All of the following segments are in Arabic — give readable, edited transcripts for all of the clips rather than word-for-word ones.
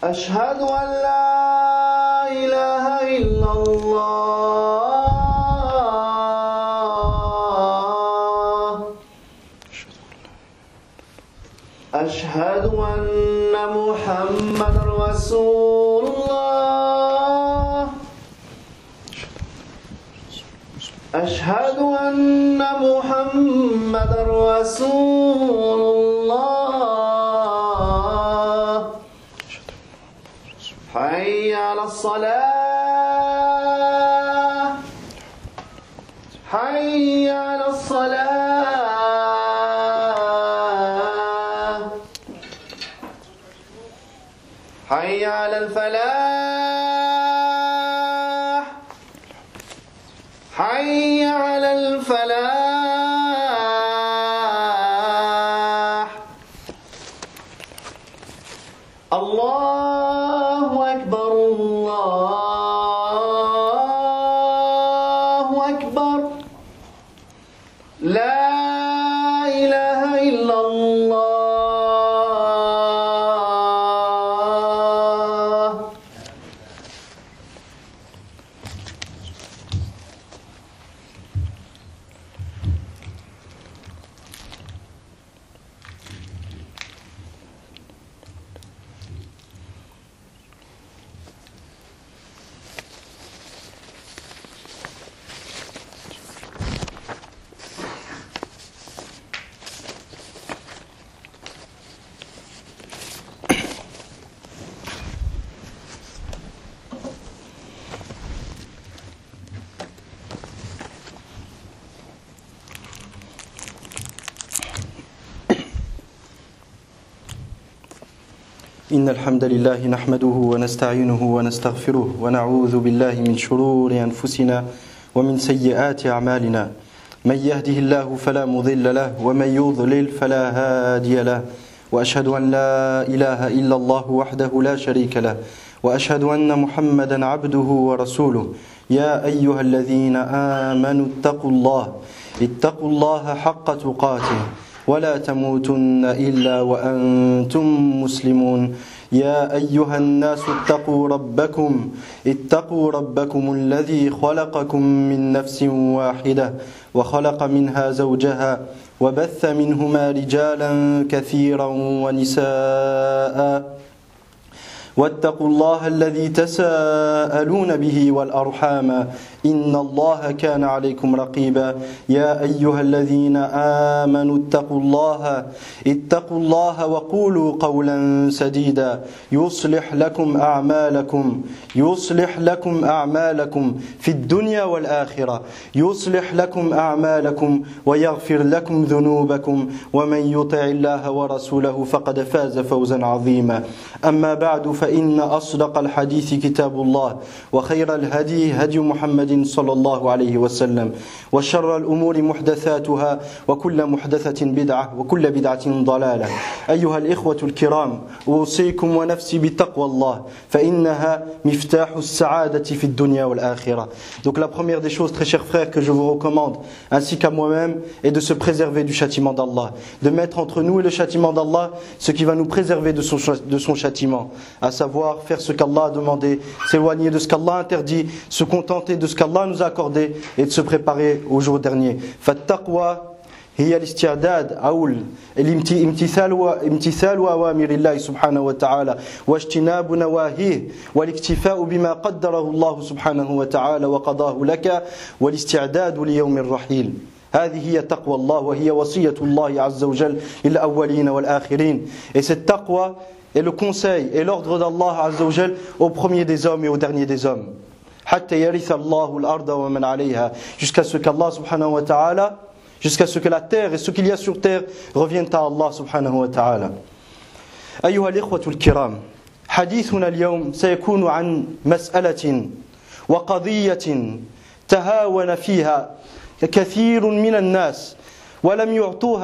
أشهد أن لا إله إلا الله أشهد أن محمدا رسول الله أشهد أن محمدا رسول الله حي على الصلاة حي على الصلاة حي على الفلاح حي على الفلاح الله أكبر الله أكبر لا إله إلا الله إن الحمد لله نحمده ونستعينه ونستغفره ونعوذ بالله من شرور أنفسنا ومن سيئات أعمالنا من يهده الله فلا مضل له ومن يضلل فلا هادي له وأشهد أن لا إله إلا الله وحده لا شريك له وأشهد أن محمدا عبده ورسوله يا أيها الذين آمنوا اتقوا الله حق تقاته ولا تموتن إلا وأنتم مسلمون يا أيها الناس اتقوا ربكم الذي خلقكم من نفس واحدة وخلق منها زوجها وبث منهما رجالا كثيرا ونساء واتقوا الله الذي تساءلون به والأرحام إن الله كان عليكم رقيبا يا أيها الذين آمنوا اتقوا الله وقولوا قولا سديدا يصلح لكم أعمالكم في الدنيا والآخرة يصلح لكم أعمالكم ويغفر لكم ذنوبكم ومن يطع الله ورسوله فقد فاز فوزا عظيما أما بعد فإن أصدق الحديث كتاب الله وخير الهدي هدي محمد صلى الله عليه وسلم وشر الأمور محدثاتها وكل محدثة بدعة وكل بدعة ضلالة أيها الإخوة الكرام أوصيكم ونفسي بتقوى الله فإنها مفتاح السعادة في الدنيا والآخرة. Donc la première des choses, très chers frères, que je vous recommande ainsi qu'à moi-même est de se préserver du châtiment d'Allah, de mettre entre nous et le châtiment d'Allah ce qui va nous préserver de son châtiment, à savoir faire ce qu'Allah a demandé, s'éloigner de ce qu'Allah a interdit, se contenter de ce qu'Allah nous a accordé et de se préparer au jour dernier. فالتقوى هي الاستعداد أو امتثال أوامر الله سبحانه وتعالى واجتناب نواهيه والاكتفاء بما قدره الله سبحانه وتعالى وقضاه لك والاستعداد ليوم الرحيل. هذه هي تقوى الله وهي وصية الله عز وجل للأولين والآخرين. Et cette taqwa est le conseil et l'ordre d'Allah Azza wa Jal au premier des hommes et au dernier des hommes. حتى يرث الله الأرض ومن عليها, jusqu'à ce qu'Allah subhanahu wa ta'ala, jusqu'à ce que la terre et ce qu'il y a sur terre reviennent à Allah subhanahu wa ta'ala. أيها الإخوة الكرام, حديثنا اليوم سيكون عن مسألة وقضية تهاون فيها كثير من الناس ولم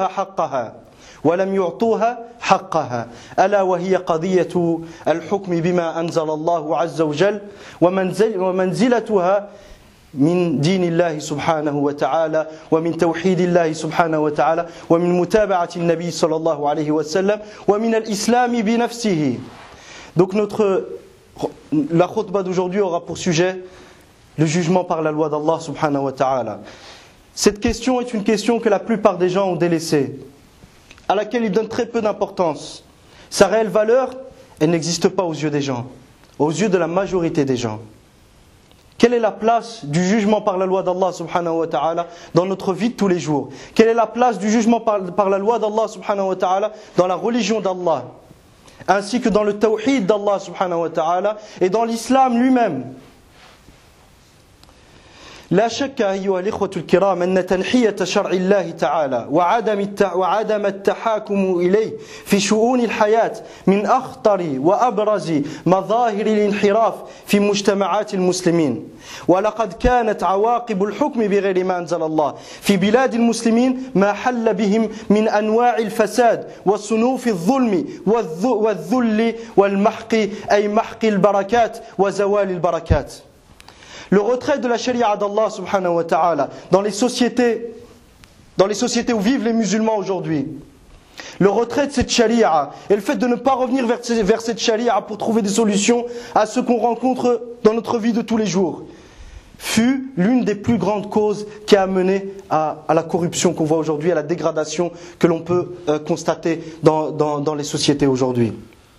يعطوها حقها ألا وهي قضية الحكم بما أنزل الله عز وجل ومنزلتها من دين الله سبحانه وتعالى ومن توحيد الله سبحانه وتعالى ومن متابعة النبي صلى الله عليه وسلم ومن الإسلام بنفسه. Donc la khutbah d'aujourd'hui aura pour sujet le jugement par la loi d'Allah subhanahu wa ta'ala. Cette question est une question que la plupart des gens ont délaissée, à laquelle ils donnent très peu d'importance. Sa réelle valeur, elle n'existe pas aux yeux des gens, aux yeux de la majorité des gens. Quelle est la place du jugement par la loi d'Allah subhanahu wa ta'ala dans notre vie de tous les jours? Quelle est la place du jugement par la loi d'Allah subhanahu wa ta'ala dans la religion d'Allah, ainsi que dans le tawhid d'Allah subhanahu wa ta'ala et dans l'islam lui-même? لا شك أيها الإخوة الكرام أن تنحية شرع الله تعالى وعدم التحاكم إليه في شؤون الحياة من أخطر وأبرز مظاهر الانحراف في مجتمعات المسلمين. ولقد كانت عواقب الحكم بغير ما أنزل الله في بلاد المسلمين ما حل بهم من أنواع الفساد وصنوف الظلم والذل والمحق أي محق البركات وزوال البركات. Le retrait de la charia d'Allah subhanahu wa ta'ala dans les sociétés où vivent les musulmans aujourd'hui, le retrait de cette charia et le fait de ne pas revenir vers cette charia pour trouver des solutions à ce qu'on rencontre dans notre vie de tous les jours, fut l'une des plus grandes causes qui a mené à la corruption qu'on voit aujourd'hui, à la dégradation que l'on peut constater dans les sociétés aujourd'hui.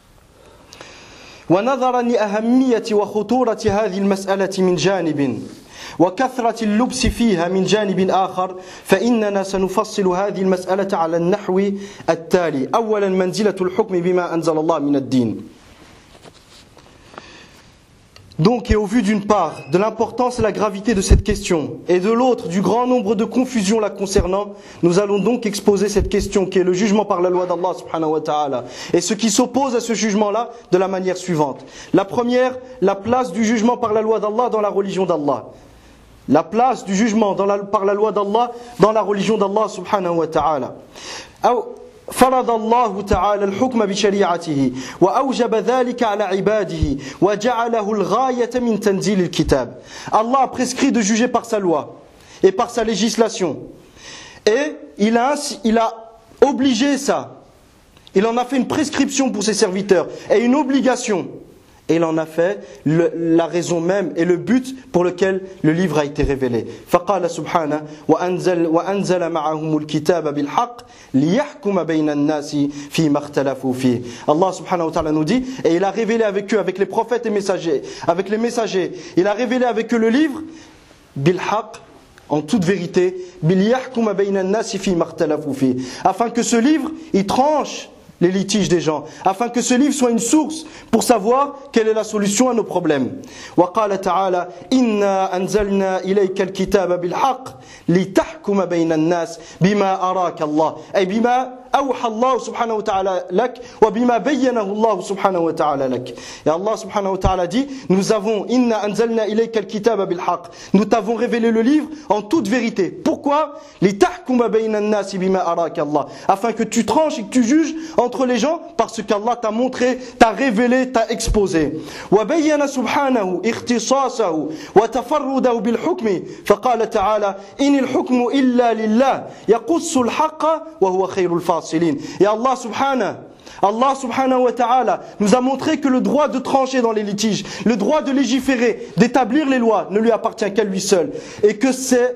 ونظرا لأهمية وخطورة هذه المسألة من جانب وكثرة اللبس فيها من جانب آخر فإننا سنفصل هذه المسألة على النحو التالي. أولا منزلة الحكم بما أنزل الله من الدين. Donc, et au vu d'une part de l'importance et la gravité de cette question, et de l'autre du grand nombre de confusions la concernant, nous allons donc exposer cette question qui est le jugement par la loi d'Allah subhanahu wa ta'ala, et ce qui s'oppose à ce jugement-là de la manière suivante. La première, la place du jugement par la loi d'Allah dans la religion d'Allah. La place du jugement par la loi d'Allah dans la religion d'Allah subhanahu wa ta'ala. فرض الله تعالى الحكم بشريعته وأوجب ذلك على عباده وجعله الغاية من تنزيل الكتاب. Allah a prescrit de juger par sa loi et par sa législation. Et il a obligé ça. Il en a fait une prescription pour ses serviteurs et une obligation. Et il en a fait la raison même et le but pour lequel le livre a été révélé. فقال سبحانه وأنزل معهم الكتاب بالحق ليحكم بين الناس فيما اختلفوا فيه. Allah subhanahu wa ta'ala nous dit, et il a révélé avec eux, avec les prophètes et messagers, avec les messagers, il a révélé avec eux le livre بالحق, en toute vérité, ليحكم بين الناس فيما اختلفوا فيه, afin que ce livre il tranche les litiges des gens, afin que ce livre soit une source pour savoir quelle est la solution à nos problèmes. وقال تعالى إنا أنزلنا إليك الكتاب بالحق لتحكم بين الناس بما أراك الله أي بما أوحى الله سبحانه وتعالى لك وبما بينه الله سبحانه وتعالى لك. Et Allah subhanahu wa ta'ala dit, nous avons إنا أنزلنا إليك الكتاب بالحق, nous t'avons révélé le livre en toute vérité. Pourquoi? لتحكم بين الناس بما أراك الله, afin que tu tranches et que tu juges entre les gens parce qu'Allah t'a montré, t'a révélé, t'a exposé. وبين سبحانه اختصاصه وتفرده بالحكم فقال تعالى إن الحكم إلا لله يقص الحق وهو خير الفاصلين. Et Allah subhanahu wa ta'ala nous a montré que le droit de trancher dans les litiges, le droit de légiférer, d'établir les lois ne lui appartient qu'à lui seul, et que c'est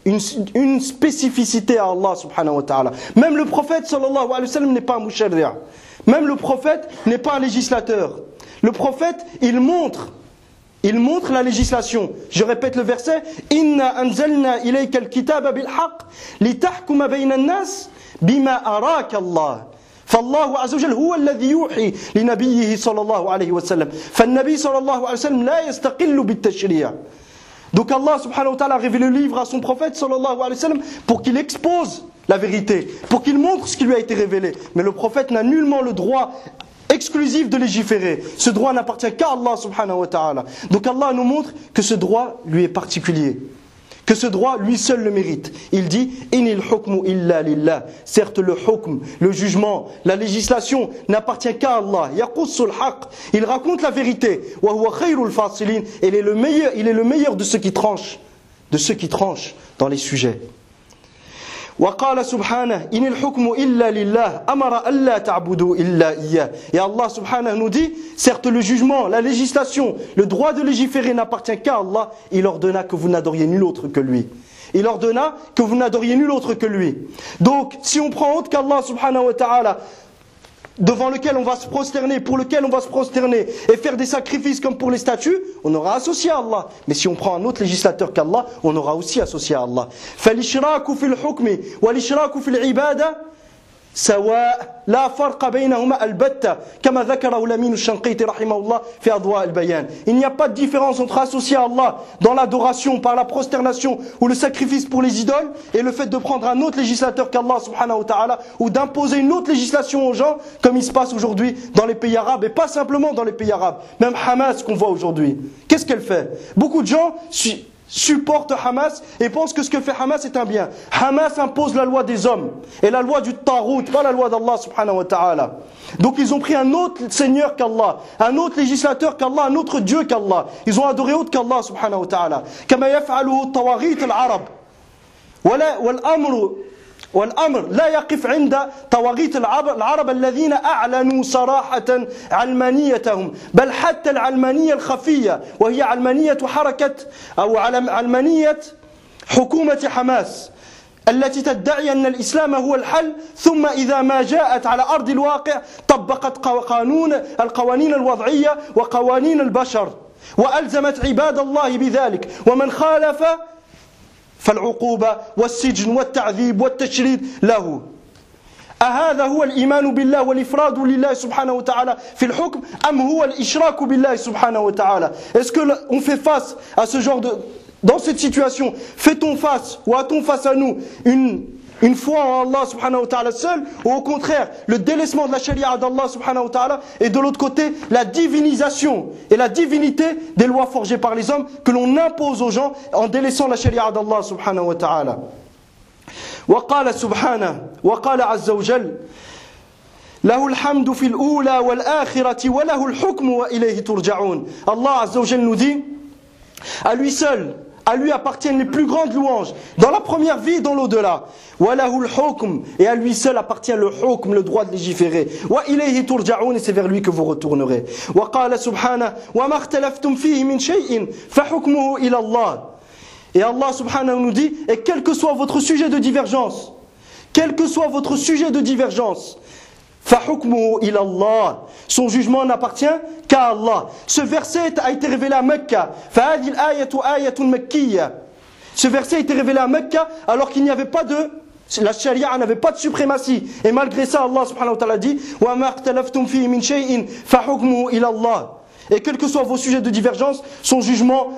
une spécificité à Allah subhanahu wa ta'ala. Même le prophète sallallahu alayhi wa sallam n'est pas un musharri'. Même le prophète n'est pas un législateur. Le prophète, il montre la législation. Je répète le verset, Inna anzalna ilayka al-kitaba bil haqq litahkuma bayna an-nas bima araka Allah. فالله عز وجل هو الذي يوحي لنبيه صلى الله عليه وسلم. فالنبي صلى الله عليه وسلم لا يستقل بالتشريع. Donc Allah subhanahu wa ta'ala a révélé le livre à son prophète sallallahu alayhi wa sallam pour qu'il expose la vérité, pour qu'il montre ce qui lui a été révélé. Mais le prophète n'a nullement le droit exclusif de légiférer. Ce droit n'appartient qu'à Allah subhanahu wa ta'ala. Donc Allah nous montre que ce droit lui est particulier, que ce droit lui seul le mérite. Il dit inil hukmu illa lillah. Certes le hukm, le jugement, la législation n'appartient qu'à Allah. Yaqussul haqq, il raconte la vérité. Wa huwa khayrul fasilin, il est le meilleur de ceux qui tranchent dans les sujets. وقال سبحانه إن الحكم إلا لله أمر ألا تعبدوا إلا إياه. Et Allah subhanahu nous dit, certes le jugement, la législation, le droit de légiférer n'appartient qu'à Allah. Il ordonna que vous n'adoriez nul autre que lui. Il ordonna que vous n'adoriez nul autre que lui. Donc si on prend autre qu'Allah subhanahu wa ta'ala, devant lequel on va se prosterner, pour lequel on va se prosterner et faire des sacrifices comme pour les statues, on aura associé à Allah. Mais si on prend un autre législateur qu'Allah, on aura aussi associé à Allah. فَالْإِشْرَاكُ فِي الْحُكْمِ وَالْإِشْرَاكُ فِي الْعِبَادَةِ سواء لا فرق بينهما البتة كما ذكره الأمين الشنقيطي رحمه الله في أضواء البيان. Il n'y a pas de différence entre associer à Allah dans l'adoration par la prosternation ou le sacrifice pour les idoles et le fait de prendre un autre législateur qu'Allah subhanahu wa ta'ala ou d'imposer une autre législation aux gens comme il se passe aujourd'hui dans les pays arabes et pas simplement dans les pays arabes. Même Hamas qu'on voit aujourd'hui. Qu'est-ce qu'elle fait? Beaucoup de gens supportent Hamas et pensent que ce que fait Hamas est un bien. Hamas impose la loi des hommes et la loi du Tarout, pas la loi d'Allah subhanahu wa ta'ala. Donc ils ont pris un autre seigneur qu'Allah, un autre législateur qu'Allah, un autre Dieu qu'Allah. Ils ont adoré autre qu'Allah subhanahu wa ta'ala. كما يفعله الطواغيت العرب والأمر لا يقف عند طواغيت العرب الذين أعلنوا صراحة علمانيتهم بل حتى العلمانية الخفية وهي علمانية حركة أو علمانية حكومة حماس التي تدعي أن الإسلام هو الحل ثم إذا ما جاءت على أرض الواقع طبقت القوانين الوضعية وقوانين البشر وألزمت عباد الله بذلك ومن خالف فالعقوبة والسجن والتعذيب والتشريد له. أهذا هو الإيمان بالله والإفراد لله سبحانه وتعالى في الحكم أم هو الإشراك بالله سبحانه وتعالى? Est-ce que on fait face à ce genre de... Dans cette situation, fait-on face ou a-t-on face à nous une foi en Allah subhanahu wa ta'ala seul, ou au contraire le délaissement de la charia d'Allah subhanahu wa ta'ala, et de l'autre côté la divinisation et la divinité des lois forgées par les hommes que l'on impose aux gens en délaissant la charia d'Allah subhanahu wa ta'ala. وقال سبحانه وقال عز وجل له الحمد في الأولى والآخرة وله الحكم وإليه ترجعون. Allah azza wa jal nous dit, à lui seul, à lui appartiennent les plus grandes louanges, dans la première vie et dans l'au-delà. وَلَهُ الْحُكْمُ, et à lui seul appartient le hukm, le droit de légiférer. وَإِلَيْهِ تُرْجَعُونَ, et c'est vers lui que vous retournerez. وَقَالَ سُبْحَانَهُ وَمَا اخْتَلَفْتُمْ فِيهِ مِنْ شَيْءٍ فَحُكْمُهُ إِلَى اللَّهِ. Et Allah subhanahu nous dit, et quel que soit votre sujet de divergence, quel que soit votre sujet de divergence, فَحُكْمُهُ إِلَى اللَّهِ, son jugement n'appartient qu'à Allah. Ce verset a été révélé à Mecca. فَهَذِهِ الْآيَةُ آيَةٌ مَكِّيَّةٌ. Ce verset a été révélé à Mecca alors qu'il n'y avait pas de... La charia n'avait pas de suprématie. Et malgré ça, Allah subhanahu wa ta'ala dit وَمَا اخْتَلَفْتُمْ فِيهِ مِنْ شَيْءٍ فَحُكْمُهُ إِلَى اللَّهِ. Et quels que soient vos sujets de divergence, son jugement,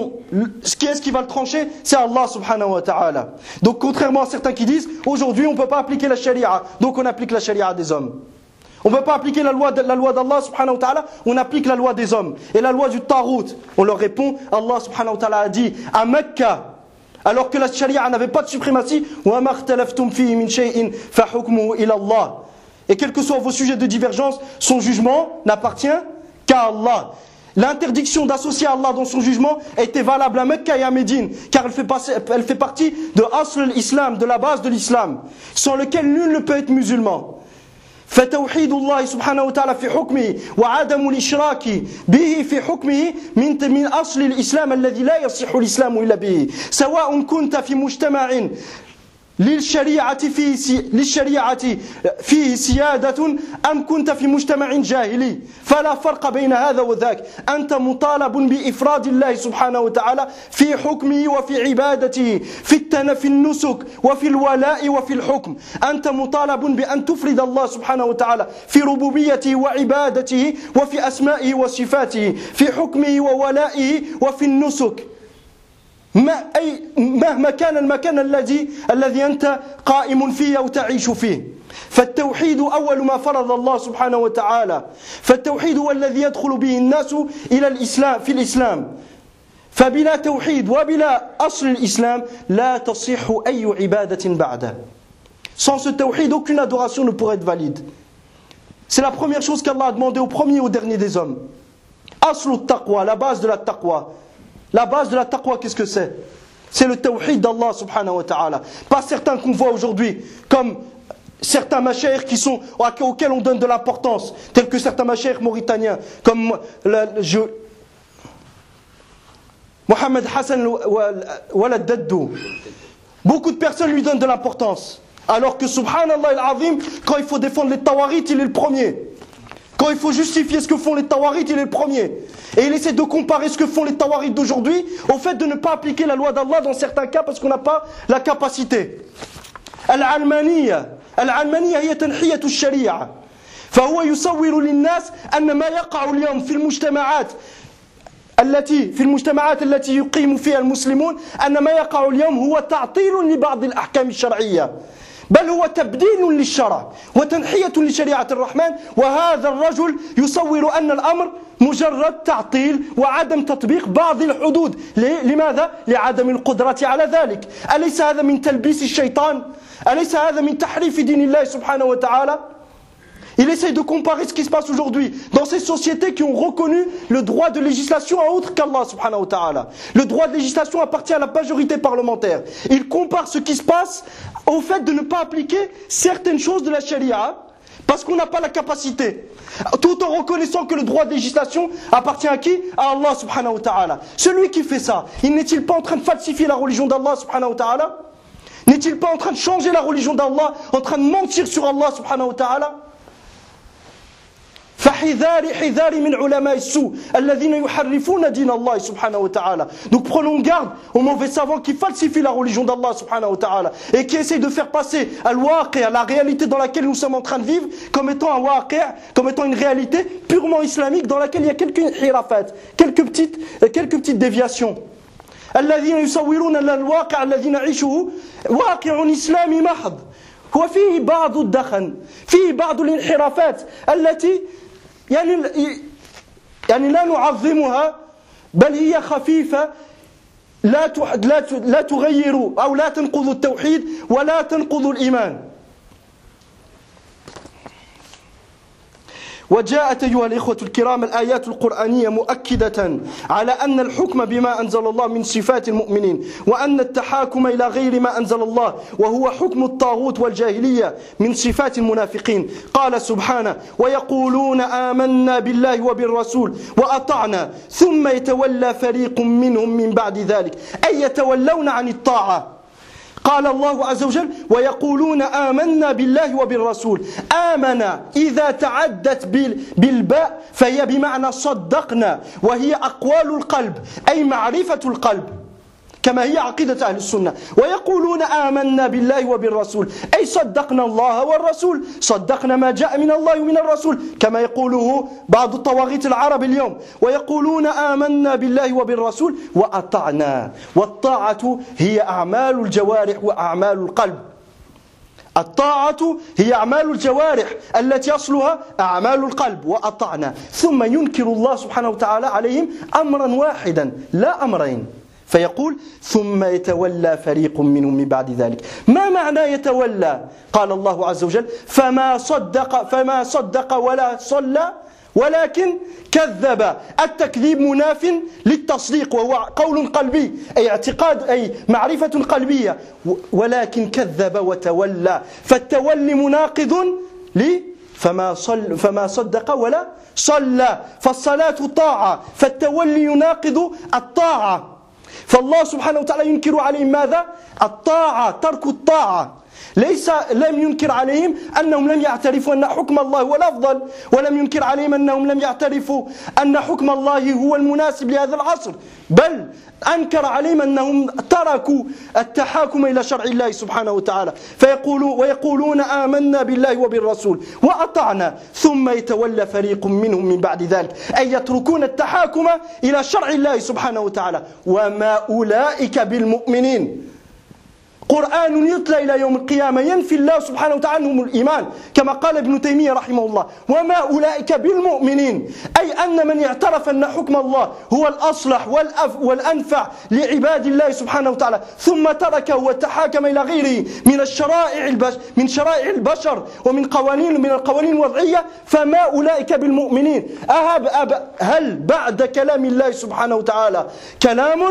ce qui va le trancher, c'est Allah subhanahu wa ta'ala. Donc contrairement à certains qui disent, aujourd'hui on ne peut pas appliquer la charia, donc on applique la charia des hommes. On ne peut pas appliquer la loi d'Allah subhanahu wa ta'ala, on applique la loi des hommes. Et la loi du Tarout, on leur répond, Allah subhanahu wa ta'ala a dit, à Mecca, alors que la charia n'avait pas de suprématie, وَمَا اخْتَلَفْتُمْ فِيهِ مِنْ شَيْءٍ فَحُكْمُهُ إِلَى اللَّهِ. Et quels que soient vos sujets de divergence, son jugement n'appartient qu'à Allah. L'interdiction d'associer Allah dans son jugement était valable à Mecca et à Médine, car elle fait partie de Asl l'Islam, de la base de l'Islam, sans lequel nul ne peut être musulman. فتوحيد الله سبحانه وتعالى في حكمه وعدم الإشراك به في حكمه من أصل الإسلام الذي لا يصح الإسلام إلا به سواء كنت في مجتمع للشريعة فيه سيادة أم كنت في مجتمع جاهلي فلا فرق بين هذا وذاك أنت مطالب بإفراد الله سبحانه وتعالى في حكمه وفي عبادته في النسك وفي الولاء وفي الحكم أنت مطالب بأن تفرد الله سبحانه وتعالى في ربوبيته وعبادته وفي أسمائه وصفاته في حكمه وولائه وفي النسك مهما كان المكان الذي أنت قائم فيه أو تعيش فيه. فالتوحيد أول ما فرض الله سبحانه وتعالى. فالتوحيد هو الذي يدخل به الناس إلى الإسلام في الإسلام. فبلا توحيد وبلا أصل الإسلام لا تصح أي عبادة بعده. Sans ce tawhid, aucune adoration ne pourrait être valide. C'est la première chose qu'Allah a demandé au premier et au dernier des hommes. Aslu taqwa, la base de la taqwa. La base de la taqwa, qu'est-ce que c'est? C'est le tawhid d'Allah subhanahu wa ta'ala. Pas certains qu'on voit aujourd'hui comme certains mashaykh auxquels on donne de l'importance, tels que certains mashaykh mauritaniens, comme Mohamed Hassan Walad Daddou. Beaucoup de personnes lui donnent de l'importance. Alors que subhanallah al-azim, quand il faut défendre les tawarit, il est le premier. Quand il faut justifier ce que font les tawarit, il est le premier. Et il essaie de comparer ce que font les tawarit d'aujourd'hui au fait de ne pas appliquer la loi d'Allah dans certains cas parce qu'on n'a pas la capacité. Al-Almaniyya هي تنحية الشريعة. فهو يصور للناس أن ما يقع اليوم في المجتمعات التي يقيم فيها المسلمون أن ما يقع اليوم هو تعطيل لبعض الأحكام الشرعية، بل هو تبديل للشرع وتنحية لشريعة الرحمن. وهذا الرجل يصور أن الأمر مجرد تعطيل وعدم تطبيق بعض الحدود. لماذا؟ لعدم القدرة على ذلك. أليس هذا من تلبيس الشيطان؟ أليس هذا من تحريف دين الله سبحانه وتعالى؟ Il essaye de comparer ce qui se passe aujourd'hui dans ces sociétés qui ont reconnu le droit de législation à autre qu'Allah subhanahu wa ta'ala. Le droit de législation appartient à la majorité parlementaire. Il compare ce qui se passe au fait de ne pas appliquer certaines choses de la charia parce qu'on n'a pas la capacité. Tout en reconnaissant que le droit de législation appartient à qui? À Allah subhanahu wa ta'ala. Celui qui fait ça, il n'est-il pas en train de falsifier la religion d'Allah subhanahu wa ta'ala? N'est-il pas en train de changer la religion d'Allah, en train de mentir sur Allah subhanahu wa ta'ala? فحذاري من علماء السوء الذين يحرفون دين الله سبحانه وتعالى. Donc prenons garde aux mauvais savants qui falsifient la religion d'Allah subhanahu wa ta'ala et qui essayent de faire passer al-waqi', la réalité dans laquelle nous sommes en train de vivre, comme étant un waqi', comme étant une réalité purement islamique dans laquelle il y a quelques hirafat, quelques petites déviations. الذين يصورون أن الواقع الذي نعيشه واقع إسلامي محض وفيه بعض الدخن، فيه بعض الانحرافات التي يعني لا نعظمها، بل هي خفيفة لا تغير أو لا تنقض التوحيد ولا تنقض الإيمان. وجاءت أيها الإخوة الكرام الآيات القرآنية مؤكدة على أن الحكم بما أنزل الله من صفات المؤمنين، وأن التحاكم إلى غير ما أنزل الله وهو حكم الطاغوت والجاهلية من صفات المنافقين. قال سبحانه: ويقولون آمنا بالله وبالرسول وأطعنا ثم يتولى فريق منهم من بعد ذلك، أي يتولون عن الطاعة. قال الله عز وجل: ويقولون آمنا بالله وبالرسول. آمن إذا تعدت بالباء فهي بمعنى صدقنا، وهي أقوال القلب أي معرفة القلب كما هي عقيدة أهل السنة. ويقولون آمنا بالله وبالرسول أي صدقنا الله والرسول، صدقنا ما جاء من الله ومن الرسول كما يقوله بعض الطواغيت العرب اليوم. ويقولون آمنا بالله وبالرسول وأطعنا، والطاعة هي أعمال الجوارح وأعمال القلب. الطاعة هي أعمال الجوارح التي أصلها أعمال القلب. وأطعنا، ثم ينكر الله سبحانه وتعالى عليهم أمرا واحدا لا أمرين، فيقول: ثم يتولى فريق منهم من بعد ذلك. ما معنى يتولى؟ قال الله عز وجل: فما صدق ولا صلى ولكن كذب. التكذيب مناف للتصديق وهو قول قلبي أي اعتقاد أي معرفة قلبية، ولكن كذب وتولى، فالتولي مناقض فما صدق ولا صلى، فالصلاة طاعة، فالتولي يناقض الطاعة. فالله سبحانه وتعالى ينكر عليهم ماذا؟ الطاعة، ترك الطاعة. لم ينكر عليهم أنهم لم يعترفوا أن حكم الله هو الأفضل، ولم ينكر عليهم أنهم لم يعترفوا أن حكم الله هو المناسب لهذا العصر، بل أنكر عليهم أنهم تركوا التحاكم إلى شرع الله سبحانه وتعالى. ويقولون آمنا بالله وبالرسول وأطعنا ثم يتولى فريق منهم من بعد ذلك، أي يتركون التحاكم إلى شرع الله سبحانه وتعالى. وما أولئك بالمؤمنين. قرآن يتلى إلى يوم القيامة ينفي الله سبحانه وتعالى عنهم الإيمان، كما قال ابن تيمية رحمه الله: وما أولئك بالمؤمنين، أي أن من اعترف أن حكم الله هو الأصلح والأنفع لعباد الله سبحانه وتعالى ثم تركه وتحاكم إلى غيره من شرائع البشر ومن القوانين الوضعية، فما أولئك بالمؤمنين. هل بعد كلام الله سبحانه وتعالى كلام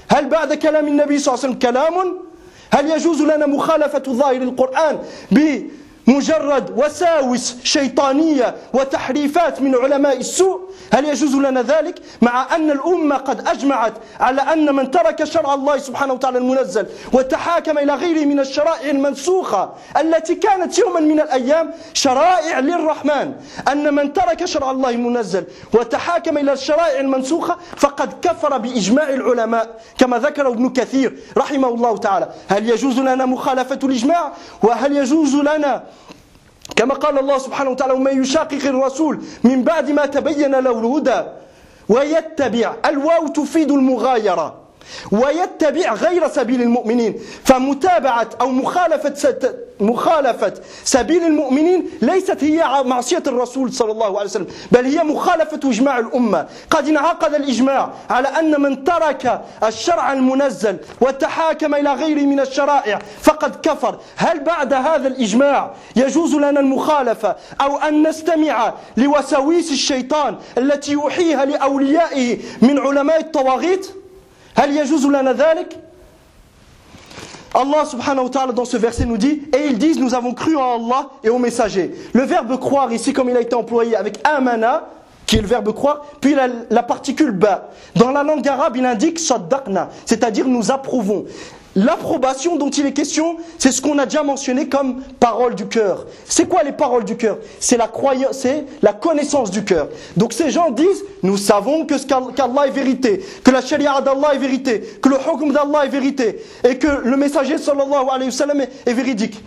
هل بعد كلام النبي صلى الله عليه وسلم كلام؟ هل يجوز لنا مخالفة ظاهر القرآن بمجرد وساوس شيطانية وتحريفات من علماء السوء؟ هل يجوز لنا ذلك؟ مع أن الأمة قد أجمعت على أن من ترك شرع الله سبحانه وتعالى المنزل وتحاكم إلى غيره من الشرائع المنسوخة التي كانت يوما من الأيام شرائع للرحمن، أن من ترك شرع الله المنزل وتحاكم إلى الشرائع المنسوخة فقد كفر بإجماع العلماء كما ذكر ابن كثير رحمه الله تعالى. هل يجوز لنا مخالفة الإجماع؟ وهل يجوز لنا كما قال الله سبحانه وتعالى ومن يشاقق الرسول من بعد ما تبين له الهدى ويتبع، الواو تفيد المغايرة، ويتبع غير سبيل المؤمنين، فمتابعة أو مخالفة سبيل المؤمنين ليست هي معصية الرسول صلى الله عليه وسلم، بل هي مخالفة إجماع الأمة. قد انعقد الإجماع على أن من ترك الشرع المنزل وتحاكم إلى غيره من الشرائع فقد كفر. هل بعد هذا الإجماع يجوز لنا المخالفة أو أن نستمع لوساويس الشيطان التي يوحيها لأوليائه من علماء الطواغيت؟ هل يجوز لنا ذلك؟ Allah subhanahu wa ta'ala dans ce verset nous dit, et ils disent nous avons cru en Allah et aux messagers. Le verbe croire ici comme il a été employé avec amana, qui est le verbe croire, puis la particule ba. Dans la langue arabe il indique saddaqna, c'est-à-dire nous approuvons. L'approbation dont il est question, c'est ce qu'on a déjà mentionné comme parole du cœur. C'est quoi les paroles du cœur? C'est la croyance, c'est la connaissance du cœur. Donc ces gens disent, nous savons que qu'Allah est vérité, que la charia d'Allah est vérité, que le hukm d'Allah est vérité, et que le messager sallallahu alayhi wa sallam est véridique.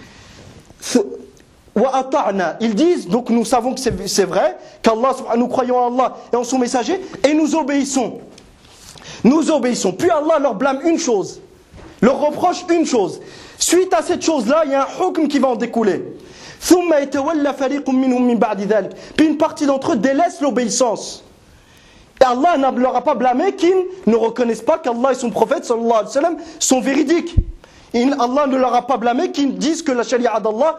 Ils disent, donc nous savons que c'est vrai, qu'Allah, nous croyons en Allah et en son messager, et nous obéissons. Nous obéissons. Puis Allah leur blâme une chose. Leur reproche une chose. Suite à cette chose-là, il y a un hukm qui va en découler. Puis une partie d'entre eux délaisse l'obéissance. Et Allah ne leur a pas blâmé qu'ils ne reconnaissent pas qu'Allah et son prophète sallallahu alayhi wa sallam sont véridiques. Allah ne leur a pas blâmé qu'ils disent que la charia d'Allah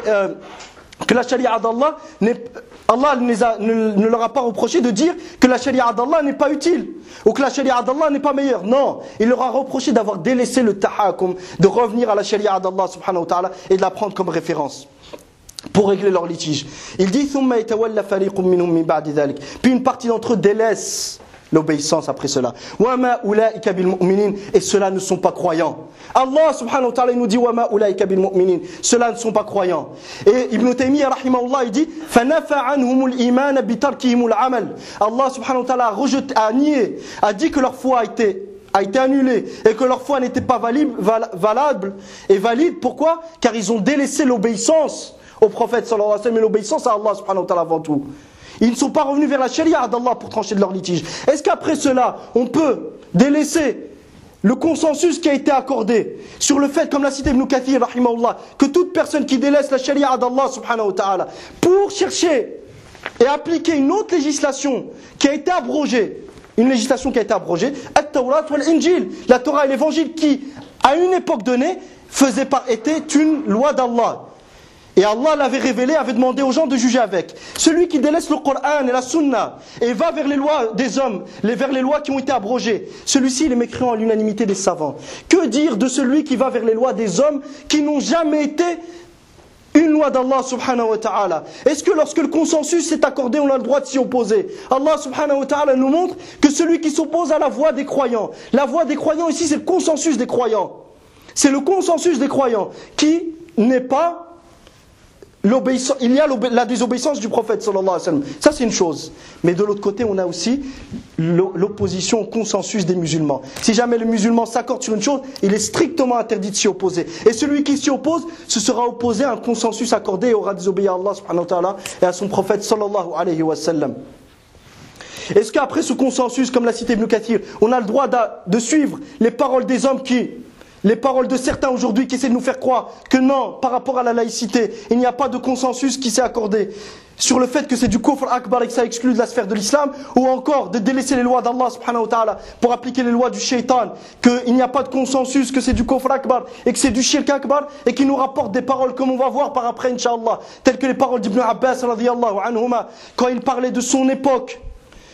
Allah ne leur a pas reproché de dire que la charia d'Allah n'est pas utile ou que la charia d'Allah n'est pas meilleure. Non, il leur a reproché d'avoir délaissé le tahakum, de revenir à la charia d'Allah subhanahu wa ta'ala et de la prendre comme référence pour régler leur litige. Il dit puis une partie d'entre eux délaisse l'obéissance après cela. Et ceux-là ne sont pas croyants. Allah subhanahu wa ta'ala nous dit ceux-là ne sont pas croyants. Et Ibn Taymiyyah rahimahullah il dit Allah subhanahu wa ta'ala a nié, a dit que leur foi a été annulée et que leur foi n'était pas valable et valide. Pourquoi? Car ils ont délaissé l'obéissance au prophète sallallahu alayhi wa sallam et l'obéissance à Allah subhanahu wa ta'ala avant tout. Ils ne sont pas revenus vers la charia d'Allah pour trancher de leur litige. Est-ce qu'après cela, on peut délaisser le consensus qui a été accordé sur le fait, comme l'a cité Ibn Kathir, rahimahullah, que toute personne qui délaisse la charia d'Allah subhanahu wa ta'ala pour chercher et appliquer une autre législation qui a été abrogée, une législation qui a été abrogée, At-Tawrat wal-Injil, la Torah et l'évangile qui, à une époque donnée, était une loi d'Allah. Et Allah l'avait révélé, avait demandé aux gens de juger avec. Celui qui délaisse le Coran et la Sunna et va vers les lois des hommes, vers les lois qui ont été abrogées, celui-ci il est mécréant à l'unanimité des savants. Que dire de celui qui va vers les lois des hommes qui n'ont jamais été une loi d'Allah subhanahu wa ta'ala? Est-ce que lorsque le consensus s'est accordé, on a le droit de s'y opposer? Allah subhanahu wa ta'ala nous montre que celui qui s'oppose à la voie des croyants, la voie des croyants ici c'est le consensus des croyants. C'est le consensus des croyants qui n'est pas il y a la désobéissance du prophète sallallahu alayhi wa sallam. Ça c'est une chose. Mais de l'autre côté on a aussi l'opposition au consensus des musulmans. Si jamais les musulmans s'accordent sur une chose, il est strictement interdit de s'y opposer. Et celui qui s'y oppose, se sera opposé à un consensus accordé et aura désobéi à Allah subhanahu wa ta'ala et à son prophète sallallahu alayhi wa sallam. Est-ce qu'après ce consensus, comme l'a cité Ibn Kathir, on a le droit de suivre les paroles des hommes les paroles de certains aujourd'hui qui essaient de nous faire croire que non, par rapport à la laïcité, il n'y a pas de consensus qui s'est accordé sur le fait que c'est du kufr akbar et que ça exclut de la sphère de l'islam, ou encore de délaisser les lois d'Allah subhanahu wa ta'ala pour appliquer les lois du shaitan, qu'il n'y a pas de consensus, que c'est du kufr akbar et que c'est du shirk akbar, et qui nous rapporte des paroles comme on va voir par après incha'Allah, telles que les paroles d'Ibn Abbas radiyallahu anhuma quand il parlait de son époque,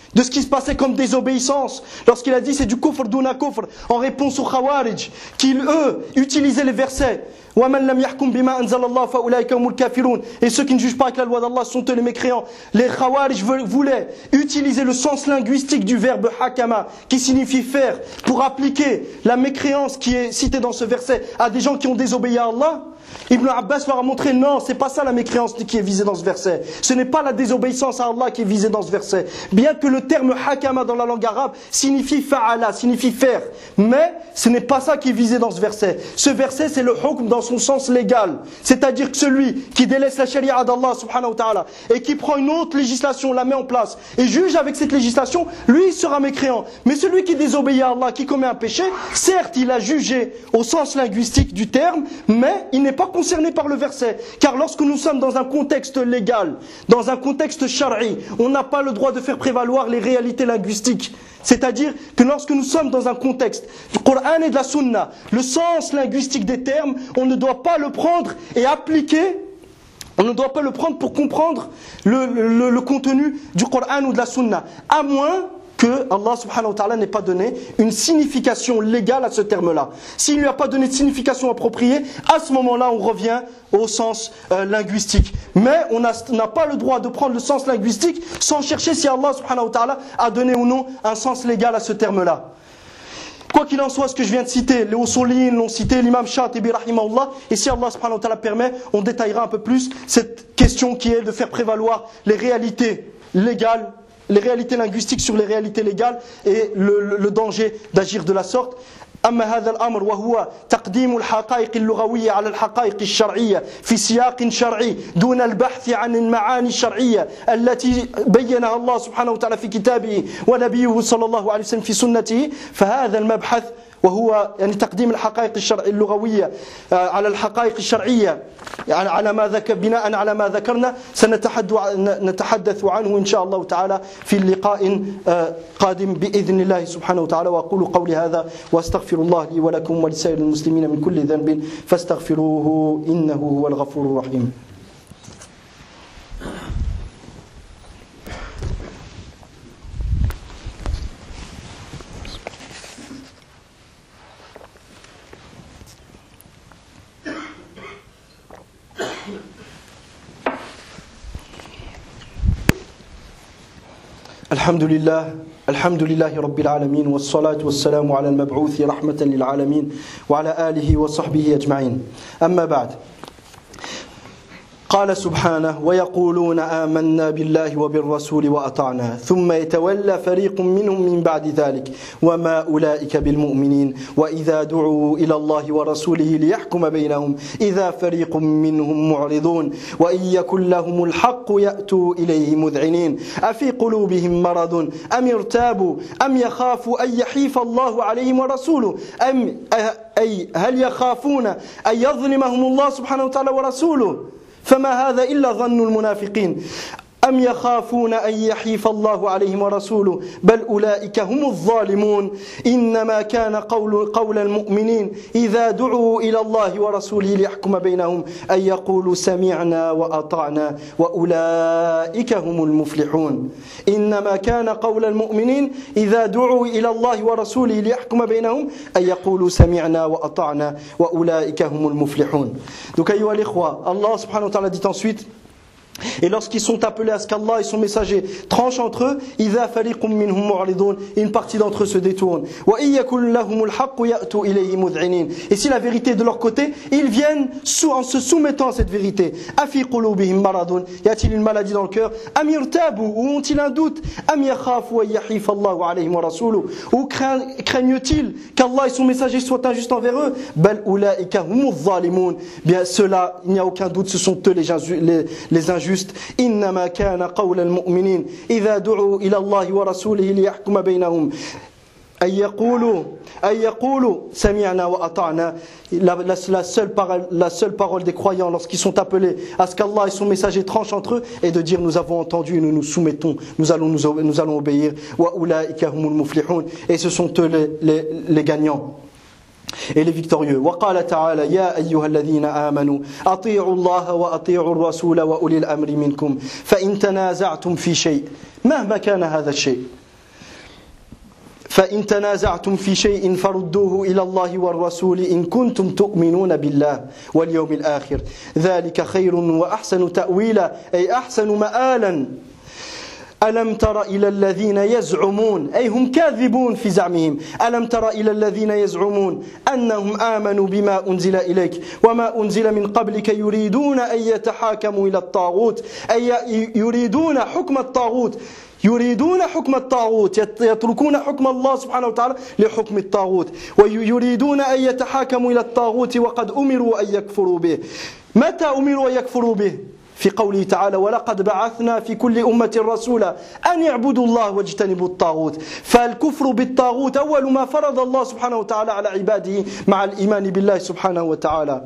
de ce qui se passait comme désobéissance, lorsqu'il a dit c'est du kufr duna kufr, en réponse aux Khawarij, qui eux utilisaient les versets وَمَنْ لَمْ يَحْكُمْ بِمَا أَنزَلَ اللَّهُ فَأُولَٰئِكَ هُمُ الْكَافِرُونَ, et ceux qui ne jugent pas avec la loi d'Allah sont eux les mécréants. Les Khawarij voulaient utiliser le sens linguistique du verbe hakama, qui signifie faire, pour appliquer la mécréance qui est citée dans ce verset à des gens qui ont désobéi à Allah. Ibn Abbas leur a montré non, c'est pas ça la mécréance qui est visée dans ce verset. Ce n'est pas la désobéissance à Allah qui est visée dans ce verset. Bien que le terme hakama dans la langue arabe signifie fa'ala, signifie faire. Mais ce n'est pas ça qui est visé dans ce verset. Ce verset c'est le hukm dans son sens légal. C'est-à-dire que celui qui délaisse la sharia d'Allah subhanahu wa ta'ala et qui prend une autre législation, la met en place et juge avec cette législation, lui il sera mécréant. Mais celui qui désobéit à Allah, qui commet un péché, certes il a jugé au sens linguistique du terme, mais il n'est pas concerné par le verset. Car lorsque nous sommes dans un contexte légal, dans un contexte shari, on n'a pas le droit de faire prévaloir les réalités linguistiques. C'est-à-dire que lorsque nous sommes dans un contexte du Coran et de la Sunna, le sens linguistique des termes, on ne doit pas le prendre et appliquer. On ne doit pas le prendre pour comprendre le contenu du Coran ou de la Sunna, à moins que Allah subhanahu wa ta'ala n'ait pas donné une signification légale à ce terme-là. S'il ne lui a pas donné de signification appropriée, à ce moment-là, on revient au sens linguistique. Mais on n'a pas le droit de prendre le sens linguistique sans chercher si Allah subhanahu wa ta'ala a donné ou non un sens légal à ce terme-là. Quoi qu'il en soit, ce que je viens de citer, les Usuliyin l'ont cité, l'imam Shatibi rahimahullah, et si Allah subhanahu wa ta'ala permet, on détaillera un peu plus cette question qui est de faire prévaloir les réalités légales, les réalités linguistiques sur les réalités légales et le danger d'agir de la sorte. أما هذا الأمر وهو تقديم الحقائق اللغوية على الحقائق الشرعية في سياق شرعي دون البحث عن المعاني الشرعية التي بينها الله سبحانه وتعالى في كتابه ونبيه صلى الله عليه وسلم في سنته، فهذا المبحث وهو يعني تقديم الحقائق اللغوية على الحقائق الشرعية على ما بناء على ما ذكرنا سنتحدث عنه إن شاء الله تعالى في اللقاء قادم بإذن الله سبحانه وتعالى. وأقول قولي هذا وأستغفر الله لي ولكم ولسائر المسلمين من كل ذنب فاستغفروه إنه هو الغفور الرحيم. الحمد لله رب العالمين والصلاة والسلام على المبعوث رحمة للعالمين وعلى آله وصحبه أجمعين. أما بعد، قال سبحانه: ويقولون آمنا بالله وبالرسول وأطعنا ثم يتولى فريق منهم من بعد ذلك وما أولئك بالمؤمنين وإذا دعوا إلى الله ورسوله ليحكم بينهم إذا فريق منهم معرضون وإن يكن لهم الحق يأتوا إليه مذعنين أفي قلوبهم مرض أم ارتابوا أم يخافوا أن يحيف الله عليهم ورسوله أي هل يخافون أن يظلمهم الله سبحانه وتعالى ورسوله فما هذا إلا ظن المنافقين أم يخافون أن يحيف الله عليهم ورسوله بل أولئك هم الظالمون إنما كان قول المؤمنين إذا دعوا إلى الله ورسوله ليحكم بينهم أن يقولوا سمعنا وأطعنا وأولئك هم المفلحون إنما كان قول المؤمنين إذا دعوا إلى الله ورسوله ليحكم بينهم أن يقولوا سمعنا وأطعنا وأولئك هم المفلحون. Donc أيها الإخوة, Allah subhanahu wa ta'ala dit ensuite: et lorsqu'ils sont appelés à ce qu'Allah et son messager tranchent entre eux, إِذَا فَرِيقٌ مِّنْهُمْ مُعْرِضُونَ, une partie d'entre eux se détourne. وَإِن يَكُنْ لَهُمُ الْحَقُّ يَأْتُوا إِلَيْهِ مُذْعِنِينَ, et si la vérité est de leur côté, ils viennent en se soumettant à cette vérité. أَفِي قُلُوبِهِمْ مَرَضٌ, y a-t-il une maladie dans le cœur? أَمْ يَرْتَابُوا, ou ont-ils un doute? أَمْ يَخَافُوا أَن يَحِيفَ اللَّهُ عَلَيْهِمْ وَرَسُولُهُ, ou craignent-ils qu'Allah et son messager soient injustes envers eux? بَلْ أُولَئِكَ هُمُ الظَّالِمُونَ, bien ceux-là, il n'y a aucun doute, ce sont eux les injustes. إنما كان قول المؤمنين إذا دعوا إلى الله ورسوله ليحكم بينهم أن يقولوا سمعنا وأطعنا. La seule parole des croyants lorsqu'ils sont appelés à ce qu'Allah et son messager tranchent entre eux est de dire: nous avons entendu et nous nous soumettons, nous allons obéir. وَأُولَئِكَ هُمُ الْمُفْلِحُونَ, et ce sont eux les gagnants et les victorieux. وقال تعالى: يا أيها الذين آمنوا أطيعوا الله وأطيعوا الرسول وأولي الأمر منكم فإن تنازعتم في شيء مهما كان هذا الشيء فإن تنازعتم في شيء فردوه إلى الله والرسول إن كنتم تؤمنون بالله واليوم الآخر ذلك خير وأحسن تأويلا أي أحسن مآلا ألم تر إلى الذين يزعمون أي هم كاذبون في زعمهم ألم تر إلى الذين يزعمون أنهم آمنوا بما أنزل إليك وما أنزل من قبلك يريدون أن يتحاكموا إلى الطاغوت أي يريدون حكم الطاغوت يتركون حكم الله سبحانه وتعالى لحكم الطاغوت ويريدون أن يتحاكموا إلى الطاغوت وقد أمروا أن يكفروا به متى أمروا أن يكفروا به؟ في قوله تعالى ولقد بعثنا في كل أمة رسولا أن يعبدوا الله واجتنبوا الطاغوت فالكفر بالطاغوت أول ما فرض الله سبحانه وتعالى على عباده مع الإيمان بالله سبحانه وتعالى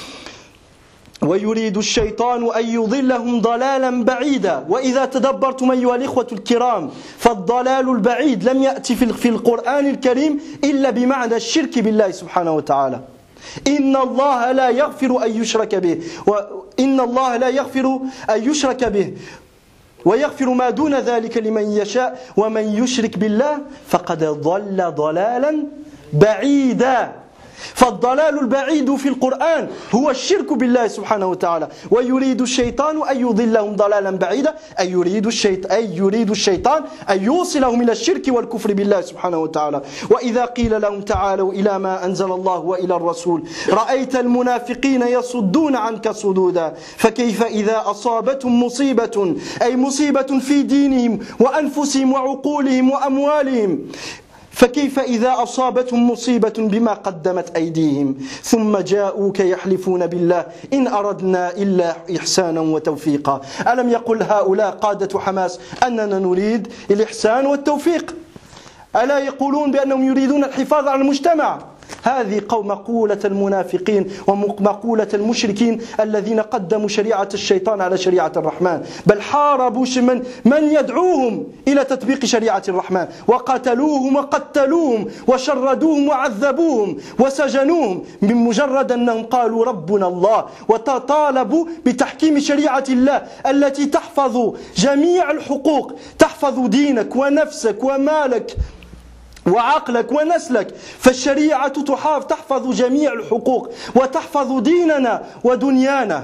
ويريد الشيطان أن يضلهم ضلالا بعيدا وإذا تدبرتم أيها الإخوة الكرام فالضلال البعيد لم يأتي في القرآن الكريم إلا بمعنى الشرك بالله سبحانه وتعالى إن الله لا يغفر أن يشرك به وإن الله لا يغفر أن يشرك به ويغفر ما دون ذلك لمن يشاء ومن يشرك بالله فقد ضل ضلالا بعيدا فالضلال البعيد في القرآن هو الشرك بالله سبحانه وتعالى ويريد الشيطان أن يضلهم ضلالا بعيدا أي يريد الشيطان أن يوصلهم إلى الشرك والكفر بالله سبحانه وتعالى وإذا قيل لهم تعالوا إلى ما أنزل الله وإلى الرسول رأيت المنافقين يصدون عنك صدودا فكيف إذا أصابتهم مصيبة أي مصيبة في دينهم وأنفسهم وعقولهم وأموالهم فكيف إذا أصابتهم مصيبة بما قدمت أيديهم ثم جاءوك يحلفون بالله إن أردنا إلا إحسانا وتوفيقا ألم يقل هؤلاء قادة حماس أننا نريد الإحسان والتوفيق ألا يقولون بأنهم يريدون الحفاظ على المجتمع هذه مقولة المنافقين ومقولة المشركين الذين قدموا شريعة الشيطان على شريعة الرحمن بل حاربوا من يدعوهم إلى تطبيق شريعة الرحمن وقتلوهم وشردوهم وعذبوهم وسجنوهم من مجرد أنهم قالوا ربنا الله وتطالبوا بتحكيم شريعة الله التي تحفظ جميع الحقوق تحفظ دينك ونفسك ومالك وعقلك ونسلك فالشريعة تحفظ جميع الحقوق وتحفظ ديننا ودنيانا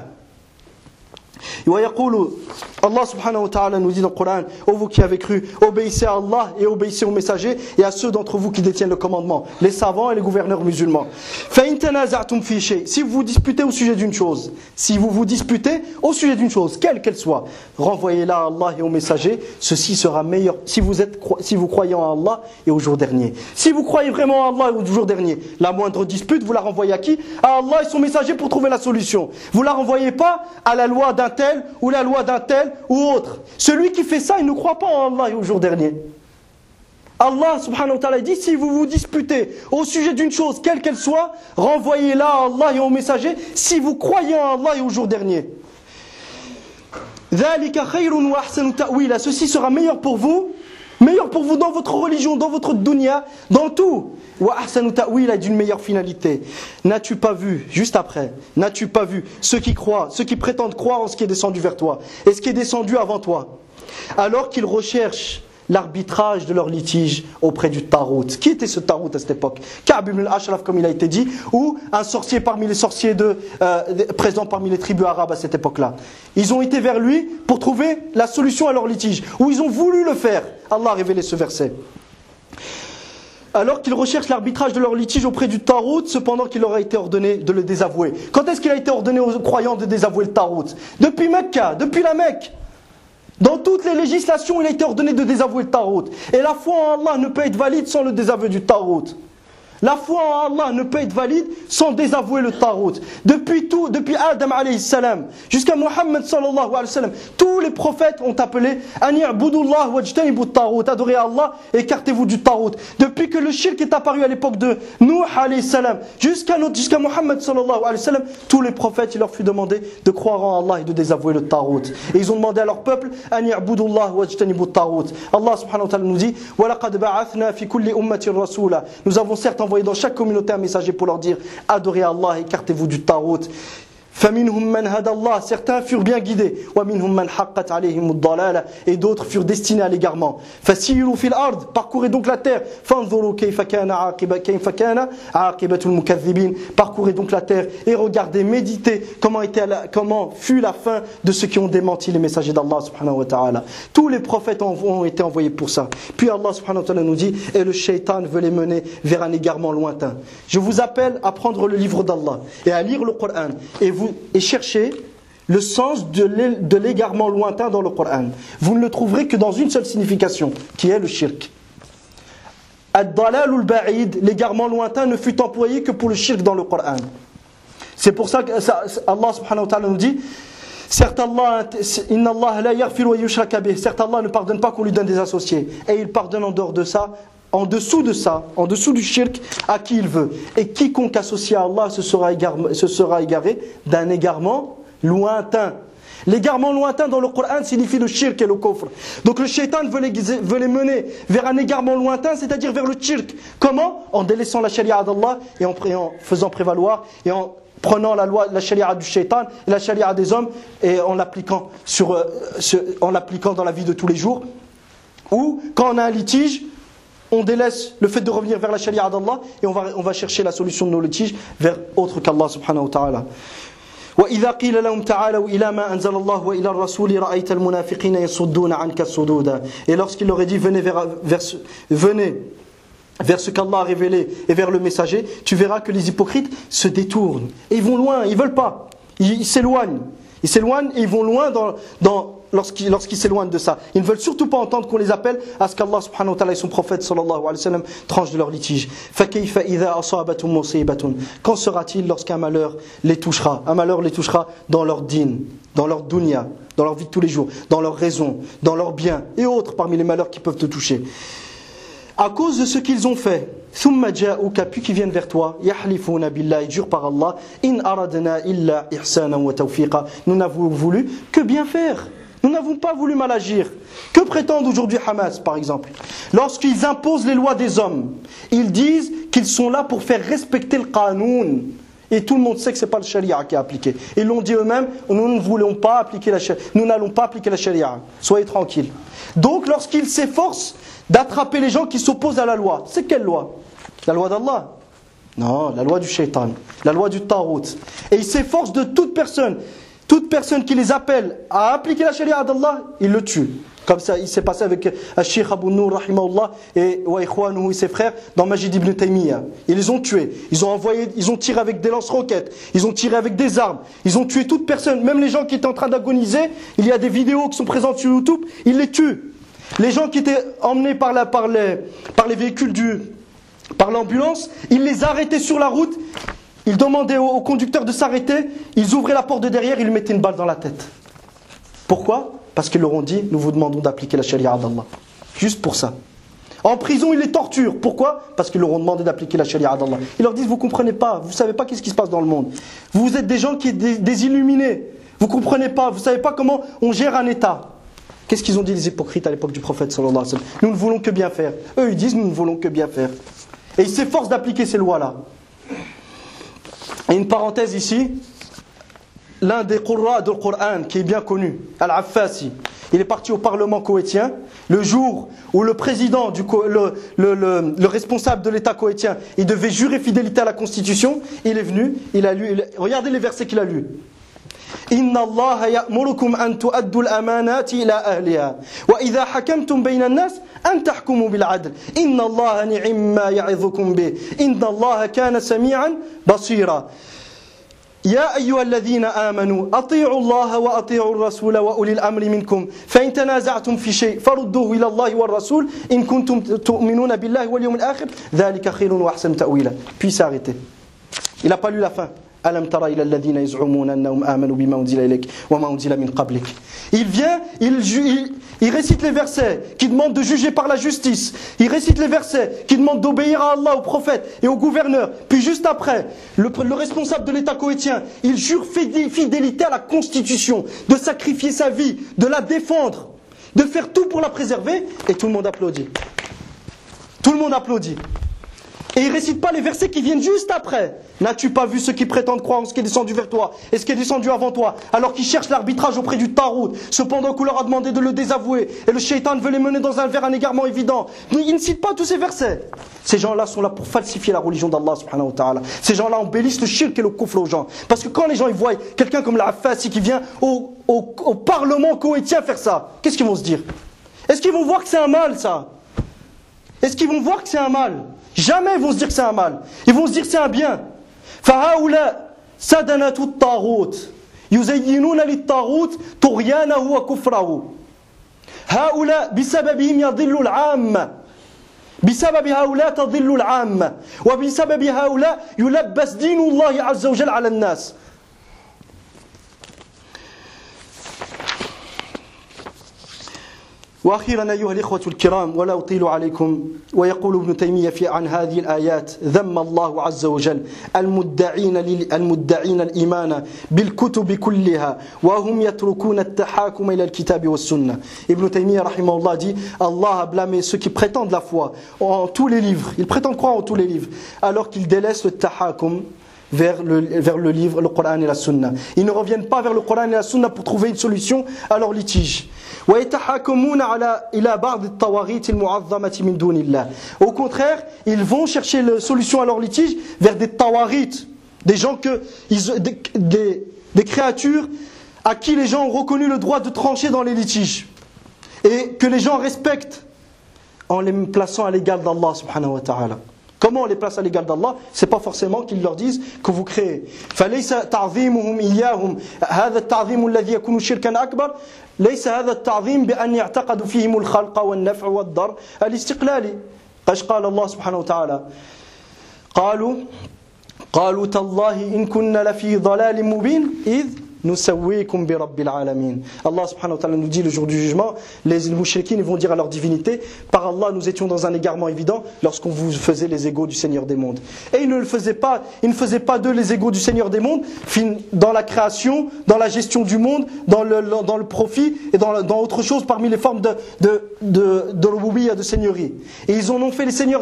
ويقول Allah subhanahu wa ta'ala nous dit dans le Coran ô vous qui avez cru obéissez à Allah et obéissez aux messagers et à ceux d'entre vous qui détiennent le commandement les savants et les gouverneurs musulmans si vous vous disputez au sujet d'une chose quelle qu'elle soit renvoyez-la à Allah et aux messagers ceci sera meilleur si vous croyez en Allah et au jour dernier si vous croyez vraiment en Allah et au jour dernier la moindre dispute vous la renvoyez à qui? À Allah et son messager pour trouver la solution vous la renvoyez pas à la loi d'un tel ou la loi d'un tel ou autre. Celui qui fait ça, il ne croit pas en Allah et au jour dernier. Allah subhanahu wa ta'ala dit, si vous vous disputez au sujet d'une chose, quelle qu'elle soit, renvoyez-la à Allah et au messager, si vous croyez en Allah et au jour dernier. Ceci sera meilleur pour vous dans votre religion, dans votre dunya, dans tout. Wa ahsanu ta'wila d'une meilleure finalité. N'as-tu pas vu, juste après, n'as-tu pas vu ceux qui prétendent croire en ce qui est descendu vers toi et ce qui est descendu avant toi, alors qu'ils recherchent l'arbitrage de leur litige auprès du Tarout. Qui était ce Tarout à cette époque? Ka'b ibn al-Ashraf, comme il a été dit, ou un sorcier parmi les sorciers présents parmi les tribus arabes à cette époque-là. Ils ont été vers lui pour trouver la solution à leur litige, ou ils ont voulu le faire. Allah a révélé ce verset. Alors qu'ils recherchent l'arbitrage de leur litige auprès du Tarout, cependant qu'il leur a été ordonné de le désavouer. Quand est-ce qu'il a été ordonné aux croyants de désavouer le Tarout? Depuis Mecca, depuis la Mecque. Dans toutes les législations, il a été ordonné de désavouer le Tarout. Et la foi en Allah ne peut être valide sans le désaveu du Tarout. La foi en Allah ne peut être valide sans désavouer le Tarout. Depuis Adam alayhi salam jusqu'à Muhammad sallallahu alayhi wa sallam, tous les prophètes ont appelé An ya'budullah wajtanibu Tarout, adorez Allah, écartez-vous du Tarout. Depuis que le shirk est apparu à l'époque de Nuh alayhi salam jusqu'à Muhammad sallallahu alayhi wa sallam, tous les prophètes, il leur fut demandé de croire en Allah et de désavouer le Tarout. Et ils ont demandé à leur peuple An ya'budullah wajtanibu Tarout. Allah subhanahu wa ta'ala nous dit Wa laqad ba'athna fi kulli ummatin rasula. Nous avons certes envoyé dans chaque communauté un messager pour leur dire adorez Allah, écartez-vous du Tarout. فَمِنْهُمْ مَنْ هَدَى اللَّهِ Certains furent bien guidés. وَمِنْهُمْ مَنْ حَقَّتْ عَلَيْهِمُ الضَّلَالَةُ Et d'autres furent destinés à l'égarement. فَسِيرُوا فِي الْأَرْضِ Parcourez donc la terre. فَانْظُرُوا كَيْفَ كَانَ عَاقِبَةُ الْمُكَذِّبِينَ Parcourez donc la terre et regardez, méditez comment fut la fin de ceux qui ont démenti les messagers d'Allah subhanahu wa ta'ala. Tous les prophètes ont été envoyés pour ça. Puis Allah subhanahu wa ta'ala nous dit, et le shaitan veut les mener vers un égarement lointain. Je vous appelle à prendre le livre d'Allah et à lire le Coran et chercher le sens de l'égarement lointain dans le Coran. Vous ne le trouverez que dans une seule signification, qui est le shirk. Ad-dalal ou al-ba'id, l'égarement lointain ne fut employé que pour le shirk dans le Coran. C'est pour ça que Allah subhanahu wa ta'ala nous dit, certes Allah ne pardonne pas qu'on lui donne des associés, et il pardonne en dehors de ça, en dessous du shirk, à qui il veut. Et quiconque associe à Allah se sera égaré d'un égarement lointain. L'égarement lointain dans le Coran signifie le shirk et le kufr. Donc le shaitan veut les mener vers un égarement lointain, c'est-à-dire vers le shirk. Comment? En délaissant la sharia d'Allah et en faisant prévaloir et en prenant la sharia du shaitan et la sharia des hommes et en l'appliquant dans la vie de tous les jours. Ou quand on a un litige, on délaisse le fait de revenir vers la sharia d'Allah et on va chercher la solution de nos litiges vers autre qu'Allah subhanahu wa ta'ala. وَإِذَا قِيلَ لَهُمْ تَعَالَوْا إِلَى مَا أَنزَلَ اللَّهُ وَإِلَى الرَّسُولِ رَأَيْتَ الْمُنَافِقِينَ يَصُدُّونَ عَنْكَ صُدُودًا Et lorsqu'il leur est dit venez vers ce qu'Allah a révélé et vers le messager, tu verras que les hypocrites se détournent. Et ils vont loin, ils veulent pas. Ils s'éloignent. Ils s'éloignent et ils vont loin lorsqu'ils s'éloignent de ça. Ils ne veulent surtout pas entendre qu'on les appelle à ce qu'Allah subhanahu wa ta'ala et son prophète sallallahu alayhi wa sallam tranchent de leur litige. فَكَيْفَ إِذَا أَصَابَتُمْ مُصِيبَةٌ Quand sera-t-il lorsqu'un malheur les touchera? Un malheur les touchera dans leur din, dans leur dunya, dans leur vie de tous les jours, dans leur raison, dans leurs biens et autres parmi les malheurs qui peuvent te toucher. À cause de ce qu'ils ont fait, ثُمَّ جَاءُوكَ puis qui viennent vers toi, يَحْلِفُونَ بِاللَّهِ ils jurent par Allah, إِنْ أَرَدْنَا إِلَّا إِحْسَانًا وَتَوْفِيقًا Nous n'avons voulu que bien faire. Nous n'avons pas voulu mal agir. Que prétendent aujourd'hui Hamas, par exemple? Lorsqu'ils imposent les lois des hommes, ils disent qu'ils sont là pour faire respecter le qanoun. Et tout le monde sait que ce n'est pas le sharia qui est appliqué. Ils l'ont dit eux-mêmes, nous ne voulons pas appliquer la sharia. Nous n'allons pas appliquer la sharia. Soyez tranquilles. Donc lorsqu'ils s'efforcent d'attraper les gens qui s'opposent à la loi, c'est quelle loi? La loi d'Allah? Non, la loi du shaitan, la loi du tarout. Et ils s'efforcent de toute personne qui les appelle à appliquer la sharia d'Allah, ils le tuent. Comme ça, il s'est passé avec Cheikh Abu Nour, rahimahullah, et Ikhwanuhu et ses frères, dans Majid ibn Taymiyyah. Ils les ont tués. Ils ont tiré avec des lance-roquettes. Ils ont tiré avec des armes. Ils ont tué toute personne. Même les gens qui étaient en train d'agoniser, il y a des vidéos qui sont présentes sur YouTube, ils les tuent. Les gens qui étaient emmenés par les véhicules par l'ambulance, ils les arrêtaient sur la route. Ils demandaient au conducteur de s'arrêter. Ils ouvraient la porte de derrière, ils lui mettaient une balle dans la tête. Pourquoi? Parce qu'ils leur ont dit, nous vous demandons d'appliquer la sharia d'Allah. Juste pour ça. En prison, ils les torturent. Pourquoi? Parce qu'ils leur ont demandé d'appliquer la sharia d'Allah. Ils leur disent, vous ne comprenez pas, vous ne savez pas qu'est-ce qui se passe dans le monde. Vous êtes des gens qui sont des illuminés. Vous ne comprenez pas, vous ne savez pas comment on gère un État. Qu'est-ce qu'ils ont dit les hypocrites à l'époque du prophète sallallahu alayhi wa sallam? Nous ne voulons que bien faire. Eux, ils disent, nous ne voulons que bien faire. Et ils s'efforcent d'appliquer ces lois-là. Et une parenthèse ici, l'un des qurra du Coran qui est bien connu, Al-Affasi, il est parti au Parlement koweïtien le jour où le président, le responsable de l'État koweïtien, il devait jurer fidélité à la Constitution. Il est venu, il a lu, regardez les versets qu'il a lus. Inna Allah ya'murukum an tu'addu al-amanati ila ahliha wa idha hakamtum bayna an-nas an tahkumu bil 'adl inna Allah ni'ma ya'idhukum bih inna Allah kana sami'an basira يا أيها الذين آمنوا أطيعوا الله وأطيعوا الرسول وأولي الأمر منكم فإن تنازعتم في شيء فردوه إلى الله والرسول إن كنتم تؤمنون بالله واليوم الآخر ذلك خير وأحسن تأويلا. Puis s'est arrêté. Il n'a pas lu la fin. ألم ترى إلى الذين يزعمون أنهم آمنوا بما أنزل إليك وما أنزل من قبلك. Il vient, il récite les versets qui demandent de juger par la justice. Il récite les versets qui demandent d'obéir à Allah, au prophète et au gouverneur. Puis juste après, le responsable de l'État koweïtien, il jure fidélité à la Constitution, de sacrifier sa vie, de la défendre, de faire tout pour la préserver. Et tout le monde applaudit. Tout le monde applaudit. Et ils ne récitent pas les versets qui viennent juste après. N'as-tu pas vu ceux qui prétendent croire en ce qui est descendu vers toi et ce qui est descendu avant toi, alors qu'ils cherchent l'arbitrage auprès du Tarout, cependant qu'on leur a demandé de le désavouer, et le shaitan veut les mener vers un égarement évident. Ils ne citent pas tous ces versets. Ces gens-là sont là pour falsifier la religion d'Allah subhanahu wa ta'ala. Ces gens-là embellissent le shirk et le kufr aux gens. Parce que quand les gens ils voient quelqu'un comme l'Affasi qui vient au Parlement koweïtien faire ça, qu'est-ce qu'ils vont se dire? Est-ce qu'ils vont voir que c'est un mal, ça? Est-ce qu'ils vont voir que c'est un mal? Jamais ils vont se dire que c'est un mal. Ils vont se dire que c'est un bien. فهؤلاء سدنة الطاغوت يزينون للطاغوت طغيانه وكفره. هؤلاء بسببهم يضل العامة. بسبب هؤلاء تضل العامة. وبسبب هؤلاء يلبس دين الله عز وجل على الناس. وأخيرا أيها الإخوة الكرام ولا أطيل عليكم ويقول ابن تيمية عن هذه الآيات ذم الله عز وجل المدعين الإيمان بالكتب كلها وهم يتركون التحاكم إلى الكتاب والسنة. Ibn Taymiyyah rahimahullah dit Allah a blâmé ceux qui prétendent la foi en tous les livres, ils prétendent croire en tous les livres alors qu'ils délaissent le tahakum vers le livre, le Coran et la Sunna. Ils ne reviennent pas vers le Coran et la Sunna pour trouver une solution à leur litige. Au contraire, ils vont chercher la solution à leur litige vers des tawarit, des gens des créatures à qui les gens ont reconnu le droit de trancher dans les litiges et que les gens respectent en les plaçant à l'égal d'Allah subhanahu wa ta'ala. Comment on les place à l'égal d'Allah? C'est pas forcément qu'ils leur disent que vous créez. فليس تعظيمهم إياهم هذا التعظيم الذي يكون شركا أكبر ليس هذا التعظيم بأن يعتقد فيهم الخلق والنفع والضر الاستقلالي. قد قال الله سبحانه وتعالى قالوا تالله إن كنا لفي ضلال مبين إذ نسويكم برب العالمين. Allah subhanahu wa ta'ala nous dit le jour du jugement, les mouchriquins vont dire à leur divinité, par Allah nous étions dans un égarement évident lorsqu'on vous faisait les égaux du Seigneur des mondes. Et ils ne faisaient pas d'eux les égaux du Seigneur des mondes dans la création, dans la gestion du monde, dans le profit et dans autre chose parmi les formes de rububiyya, de seigneurie. Et ils en ont fait les seigneurs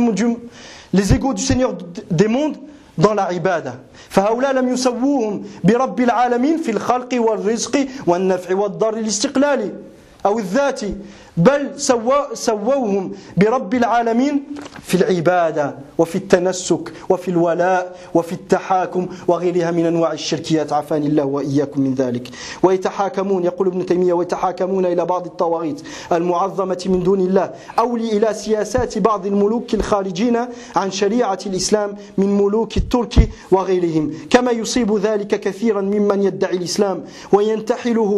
les égaux du Seigneur des mondes dans la ibada. فهؤلاء لم يسووهم برب العالمين في الخلق والرزق والنفع والضر الاستقلالي أو الذاتي بل سووهم برب العالمين في العبادة وفي التنسك وفي الولاء وفي التحاكم وغيرها من أنواع الشركيات عافاني الله وإياكم من ذلك. ويتحاكمون يقول ابن تيمية ويتحاكمون إلى بعض الطواغيت المعظمة من دون الله أو إلى سياسات بعض الملوك الخارجين عن شريعة الإسلام من ملوك الترك وغيرهم كما يصيب ذلك كثيرا ممن يدعي الإسلام وينتحله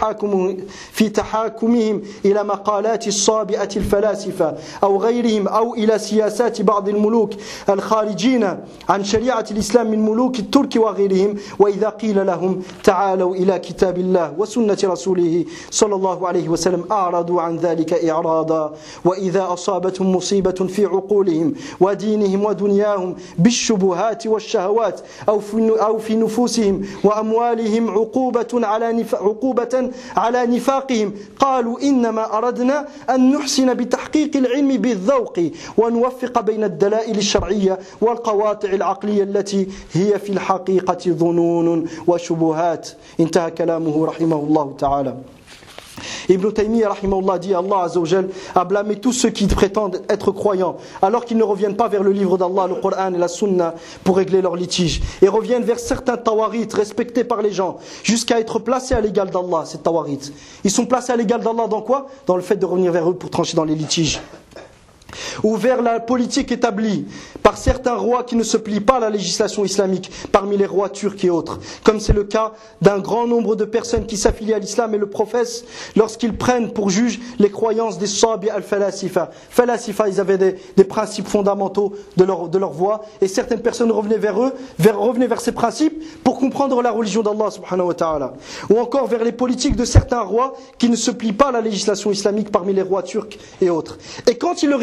في تحاكمهم إلى مقالات الصابئة الفلاسفة أو غيرهم أو إلى سياسات بعض الملوك الخارجين عن شريعة الإسلام من ملوك الترك وغيرهم. وإذا قيل لهم تعالوا إلى كتاب الله وسنة رسوله صلى الله عليه وسلم أعرضوا عن ذلك إعراضا. وإذا أصابتهم مصيبة في عقولهم ودينهم ودنياهم بالشبهات والشهوات أو في نفوسهم وأموالهم عقوبة على نفاقهم قالوا إنما أردنا أن نحسن بتحقيق العلم بالذوق ونوفق بين الدلائل الشرعية والقواطع العقلية التي هي في الحقيقة ظنون وشبهات. انتهى كلامه رحمه الله تعالى. Ibn Taymiyyah rahimahullah dit Allah Azza wa Jal a blâmé tous ceux qui prétendent être croyants alors qu'ils ne reviennent pas vers le livre d'Allah, le Coran et la Sunna pour régler leurs litiges et reviennent vers certains tawarit respectés par les gens jusqu'à être placés à l'égal d'Allah. Ces tawarit, ils sont placés à l'égal d'Allah dans quoi? Dans le fait de revenir vers eux pour trancher dans les litiges ou vers la politique établie par certains rois qui ne se plient pas à la législation islamique parmi les rois turcs et autres, comme c'est le cas d'un grand nombre de personnes qui s'affilient à l'islam et le professent lorsqu'ils prennent pour juge les croyances des sabi al-falasifa. Falasifa, ils avaient des principes fondamentaux de leur voie et certaines personnes revenaient vers ces principes pour comprendre la religion d'Allah subhanahu wa ta'ala, ou encore vers les politiques de certains rois qui ne se plient pas à la législation islamique parmi les rois turcs et autres. Et quand il leur est dit à ces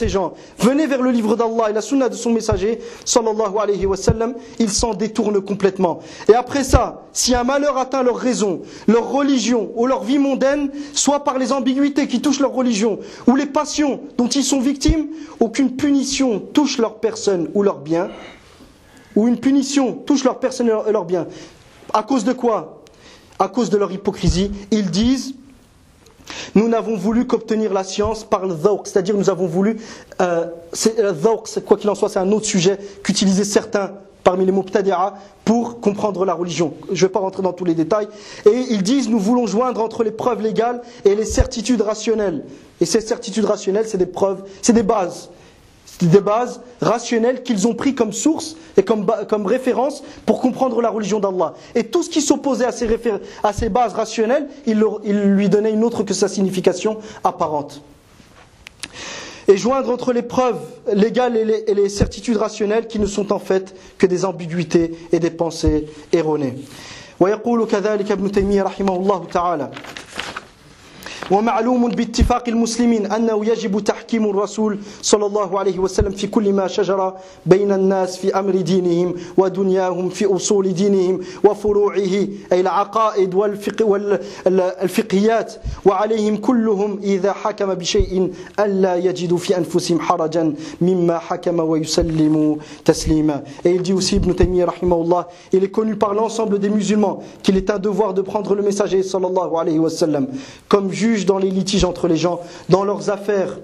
ces gens, venez vers le livre d'Allah et la sunna de son messager, sallallahu alayhi wa sallam, ils s'en détournent complètement. Et après ça, si un malheur atteint leur raison, leur religion ou leur vie mondaine, soit par les ambiguïtés qui touchent leur religion ou les passions dont ils sont victimes, aucune punition touche leur personne ou leur bien, ou une punition touche leur personne et leur bien. À cause de quoi? À cause de leur hypocrisie. Ils disent: nous n'avons voulu qu'obtenir la science par le dhawq, c'est-à-dire nous avons voulu, quoi qu'il en soit, c'est un autre sujet qu'utilisaient certains parmi les mubtadi'a pour comprendre la religion. Je ne vais pas rentrer dans tous les détails. Et ils disent: nous voulons joindre entre les preuves légales et les certitudes rationnelles. Et ces certitudes rationnelles, c'est des preuves, c'est des bases. Des bases rationnelles qu'ils ont pris comme source et comme référence pour comprendre la religion d'Allah. Et tout ce qui s'opposait à ces bases rationnelles, ils lui donnaient une autre que sa signification apparente. Et joindre entre les preuves légales et les certitudes rationnelles qui ne sont en fait que des ambiguïtés et des pensées erronées. ويقول كذلك ابن تيمية رحمه الله تعالى: ومعلوم باتفاق المسلمين أنه يجب تحكيم الرسول صلى الله عليه وسلم في كل ما شجر بين الناس في أمر دينهم ودنياهم في أصول دينهم وفروعه أي العقائد والفقهيات، وعليهم كلهم إذا حكم بشيء ألا يجدوا في أنفسهم حرجا مما حكم ويسلموا تسليما. Et il dit aussi, Ibn Taymiyyah rahimahullah, il est connu par l'ensemble des musulmans qu'il est un devoir de prendre le messager sallallahu alayhi wa sallam comme juge dans les litiges entre les gens, dans leurs affaires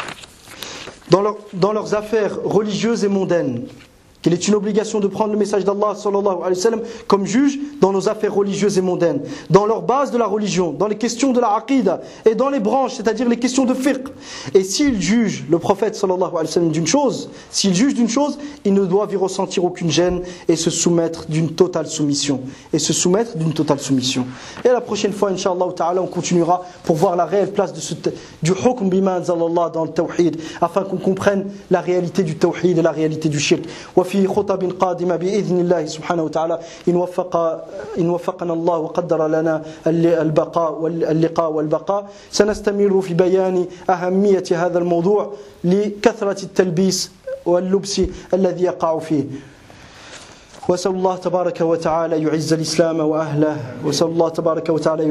religieuses et mondaines. Qu'il est une obligation de prendre le message d'Allah sallallahu alayhi wa sallam comme juge dans nos affaires religieuses et mondaines, dans leur base de la religion, dans les questions de la aqida et dans les branches, c'est-à-dire les questions de fiqh. Et s'il juge le prophète sallallahu alayhi wa sallam d'une chose, il ne doit y ressentir aucune gêne et se soumettre d'une totale soumission. Et la prochaine fois, Inch'Allah ta'ala, on continuera pour voir la réelle place du hukm bima anzalallah dans le tawhid, afin qu'on comprenne la réalité du tawhid et la réalité du shirk. في خطب قادمة بإذن الله سبحانه وتعالى إن وفقنا الله وقدر لنا اللقاء والبقاء، سنستمر في بيان أهمية هذا الموضوع لكثرة التلبيس واللبس الذي يقع فيه. وسأل الله تبارك وتعالى يعز الإسلام وأهله، ونسأل الله تبارك وتعالى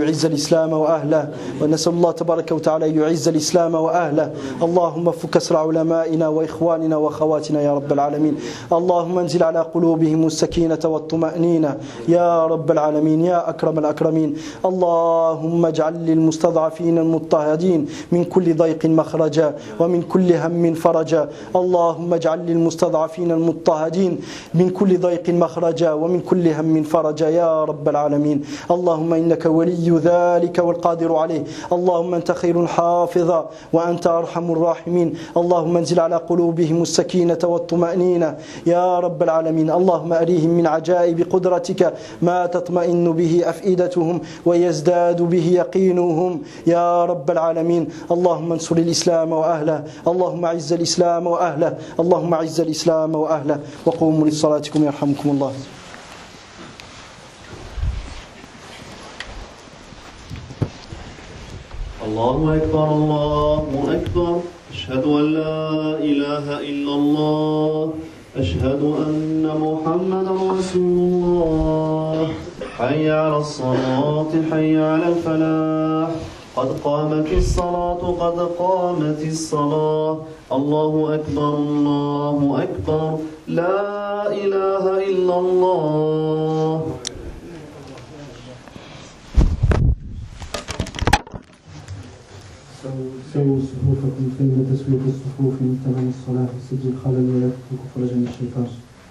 يعز الإسلام وأهله. اللهم فك أسر علمائنا وإخواننا وأخواتنا يا رب العالمين. اللهم انزل على قلوبهم السكينة والطمأنينة يا رب العالمين يا أكرم الأكرمين. اللهم اجعل للمستضعفين المضطهدين من كل ضيق مخرجا ومن كل هم فرجا. اللهم اجعل للمستضعفين المضطهدين من كل ضيق مخرجا ومن كل هم فرجا يا رب العالمين. اللهم إنك ولي ذلك والقادر عليه. اللهم أنت خير حافظا وأنت أرحم الراحمين. اللهم انزل على قلوبهم السكينة والطمأنينة يا رب العالمين. اللهم أريهم من عجائب قدرتك ما تطمئن به أفئدتهم ويزداد به يقينهم يا رب العالمين. اللهم انصر الإسلام وأهله. اللهم أعز الإسلام وأهله. اللهم أعز الإسلام وأهله. وقوموا لصلاتكم يرحمكم الله. الله أكبر الله أكبر. أشهد أن لا إله إلا الله. أشهد أن محمدا رسول الله. حي على الصلاة حي على الفلاح. قد قامت الصلاة قد قامت الصلاة. الله أكبر الله أكبر. لا إله إلا الله. سووا صفوفكم فإن تسوية الصفوف من تمام الصلاة وسد الخلل ولا تتركوا فرجا من الشيطان.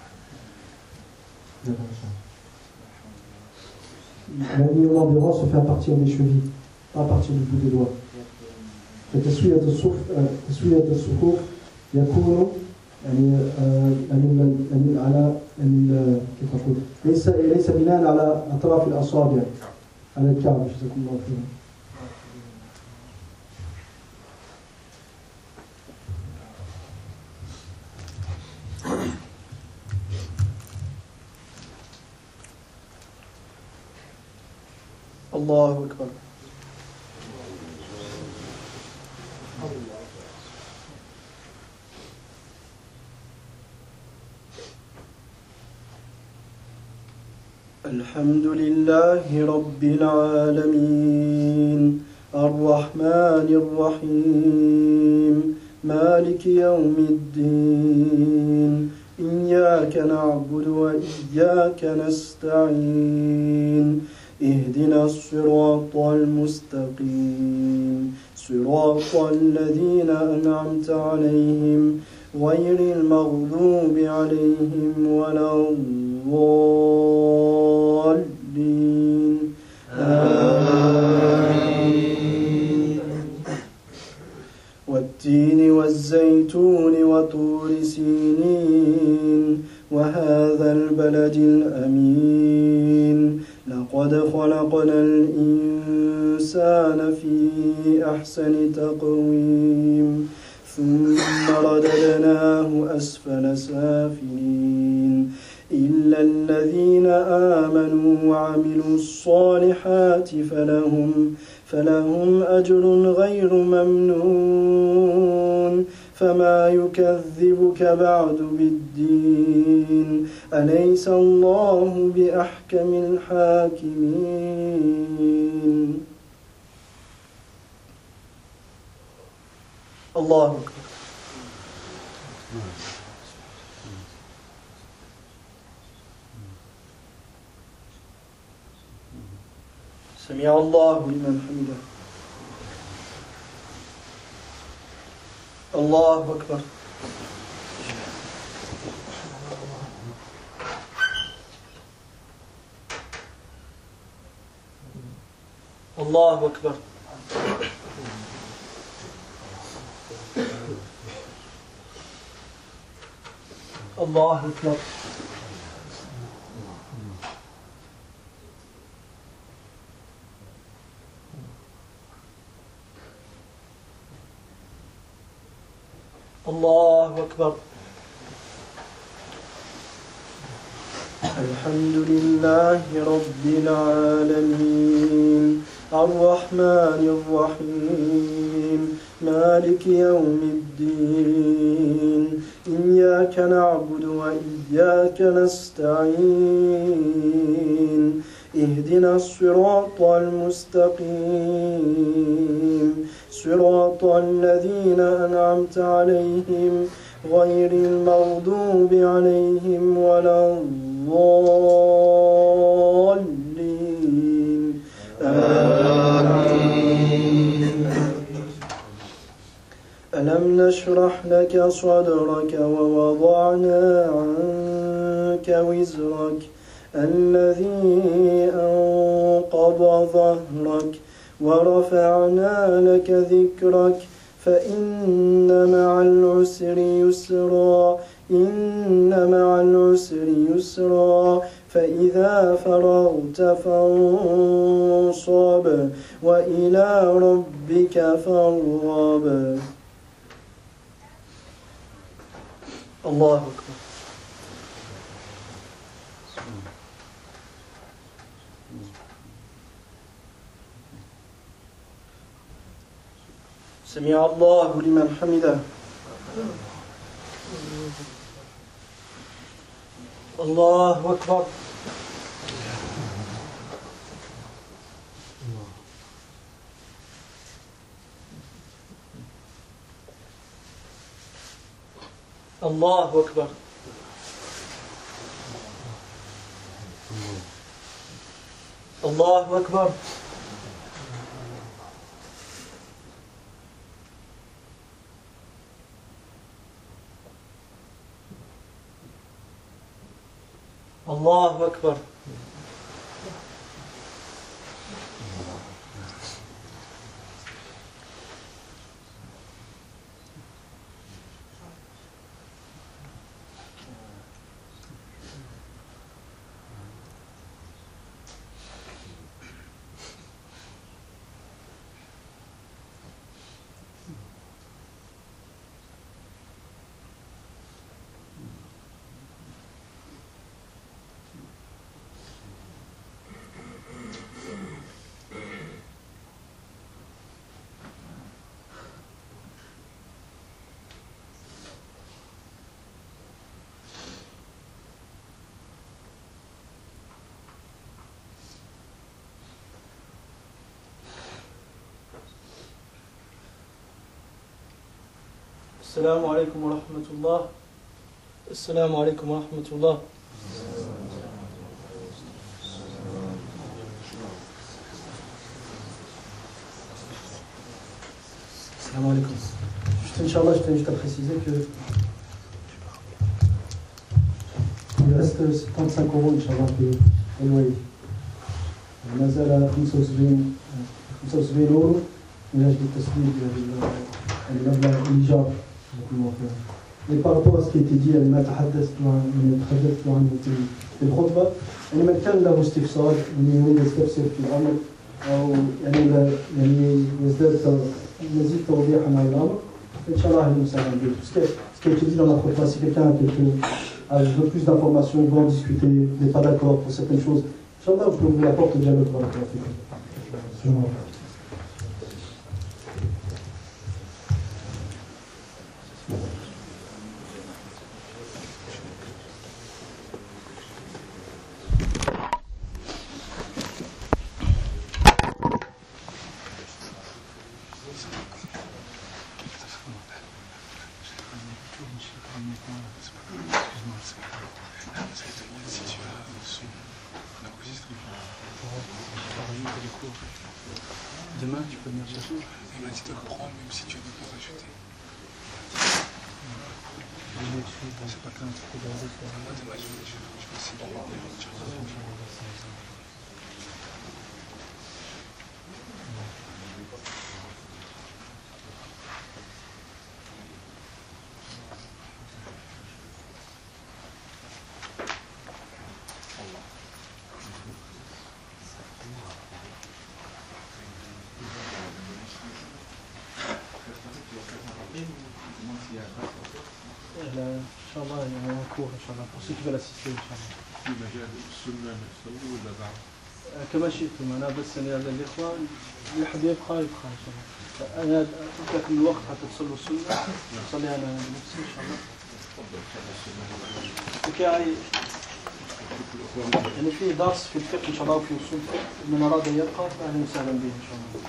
L'alignement des rangs se fait à partir des chevilles, pas à partir du bout des doigts. تسوية الصفوف يكون يعني على كيف أقول ليس بناء على أطراف الأصابع على الكعب. جزاكم الله خيرا. الله أكبر. الحمد لله رب العالمين الرحمن الرحيم مالك يوم الدين إياك نعبد وإياك نستعين اهدنا الصراط المستقيم صراط الذين أنعمت عليهم غير المغضوب عليهم ولا الضالين آمين والتين والزيتون وطور سينين وهذا البلد الأمين لقد خلقنا الإنسان في أحسن تقويم ثم رددناه أسفل سافلين إلا الذين آمنوا وعملوا الصالحات فلهم أجر غير ممنون فما يكذبك بعد بالدين أليس الله بأحكم الحاكمين الله أكبر سمع الله لمن حمده الله أكبر الله أكبر الله أكبر الله أكبر الحمد لله رب العالمين الرحمن الرحيم مالك يوم الدين إياك نعبد وإياك نستعين اهدنا الصراط المستقيم صراط الذين أنعمت عليهم غير المغضوب عليهم ولا الضالين آمين ألم نشرح لك صدرك ووضعنا عنك وزرك الذي أنقض ظهرك ورفعنا لك ذكرك فإن مع العسر يسرا إن مع العسر يسرا فإذا فرغت فانصب وإلى ربك فارغب الله أكبر سمع الله لمن حمده الله أكبر الله أكبر الله أكبر الله أكبر السلام عليكم ورحمة الله. السلام عليكم ورحمة الله. Salam alaikum. Inch'Allah, je tiens juste à préciser que il reste 75 €, Inch'Allah, pour le loyer. ما زال 75 € من أجل التسديد المبلغ الإيجار. Mais par rapport à ce qui a été dit, يعني ما تحدثت عنه في الخطبة، يعني من كان له استفسار من يريد يستفسر في الأمر أو يعني يزداد مزيد توضيحا عن الأمر، إن شاء الله المساعدة به. Ce qui a été dit dans la khutbah, si quelqu'un a un peu plus d'informations, veut en discuter, n'est pas d'accord pour certaines choses, Inch'Allah, vous pouvez ouvrir la porte au dialogue. Demain, tu peux venir chercher. Il m'a dit de le prendre, même si tu veux pas racheter. C'est pas comme ça. Moi, demain, je vais essayer de revenir. Inch'Allah, il y a un cours, Inch'Allah, pour ceux qui veulent assister, Inch'Allah. كما شئتم. أنا بس يعني الإخوة اللي حد يبقى إن شاء الله. أنا أترك من الوقت حتى تصلوا السنة، أصلي أنا بنفسي إن شاء الله. يعني في درس في الفقه إن شاء الله وفي أصول الفقه، من أراد أن يبقى فأهلا وسهلا به إن شاء الله.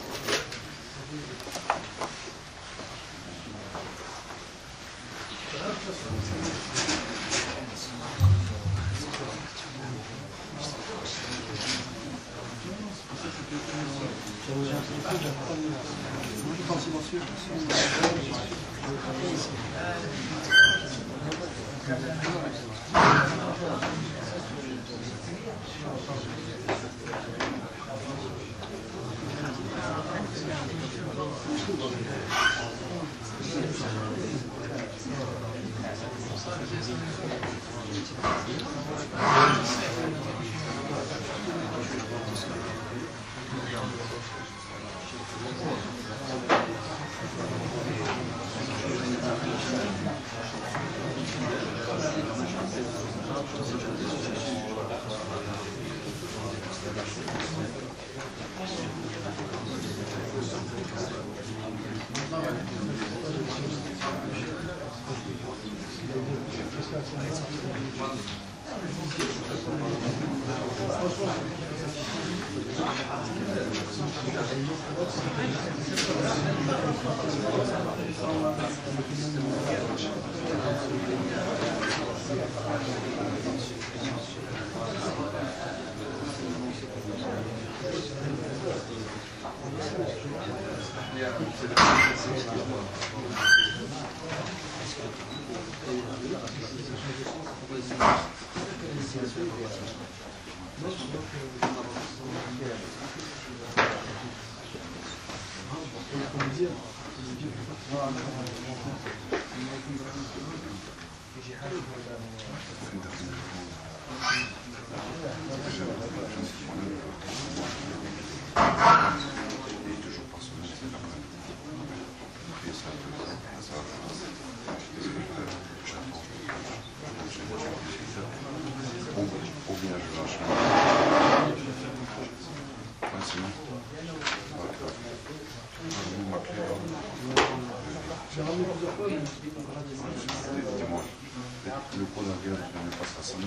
Le cours d'avion, je ne passe pas ça.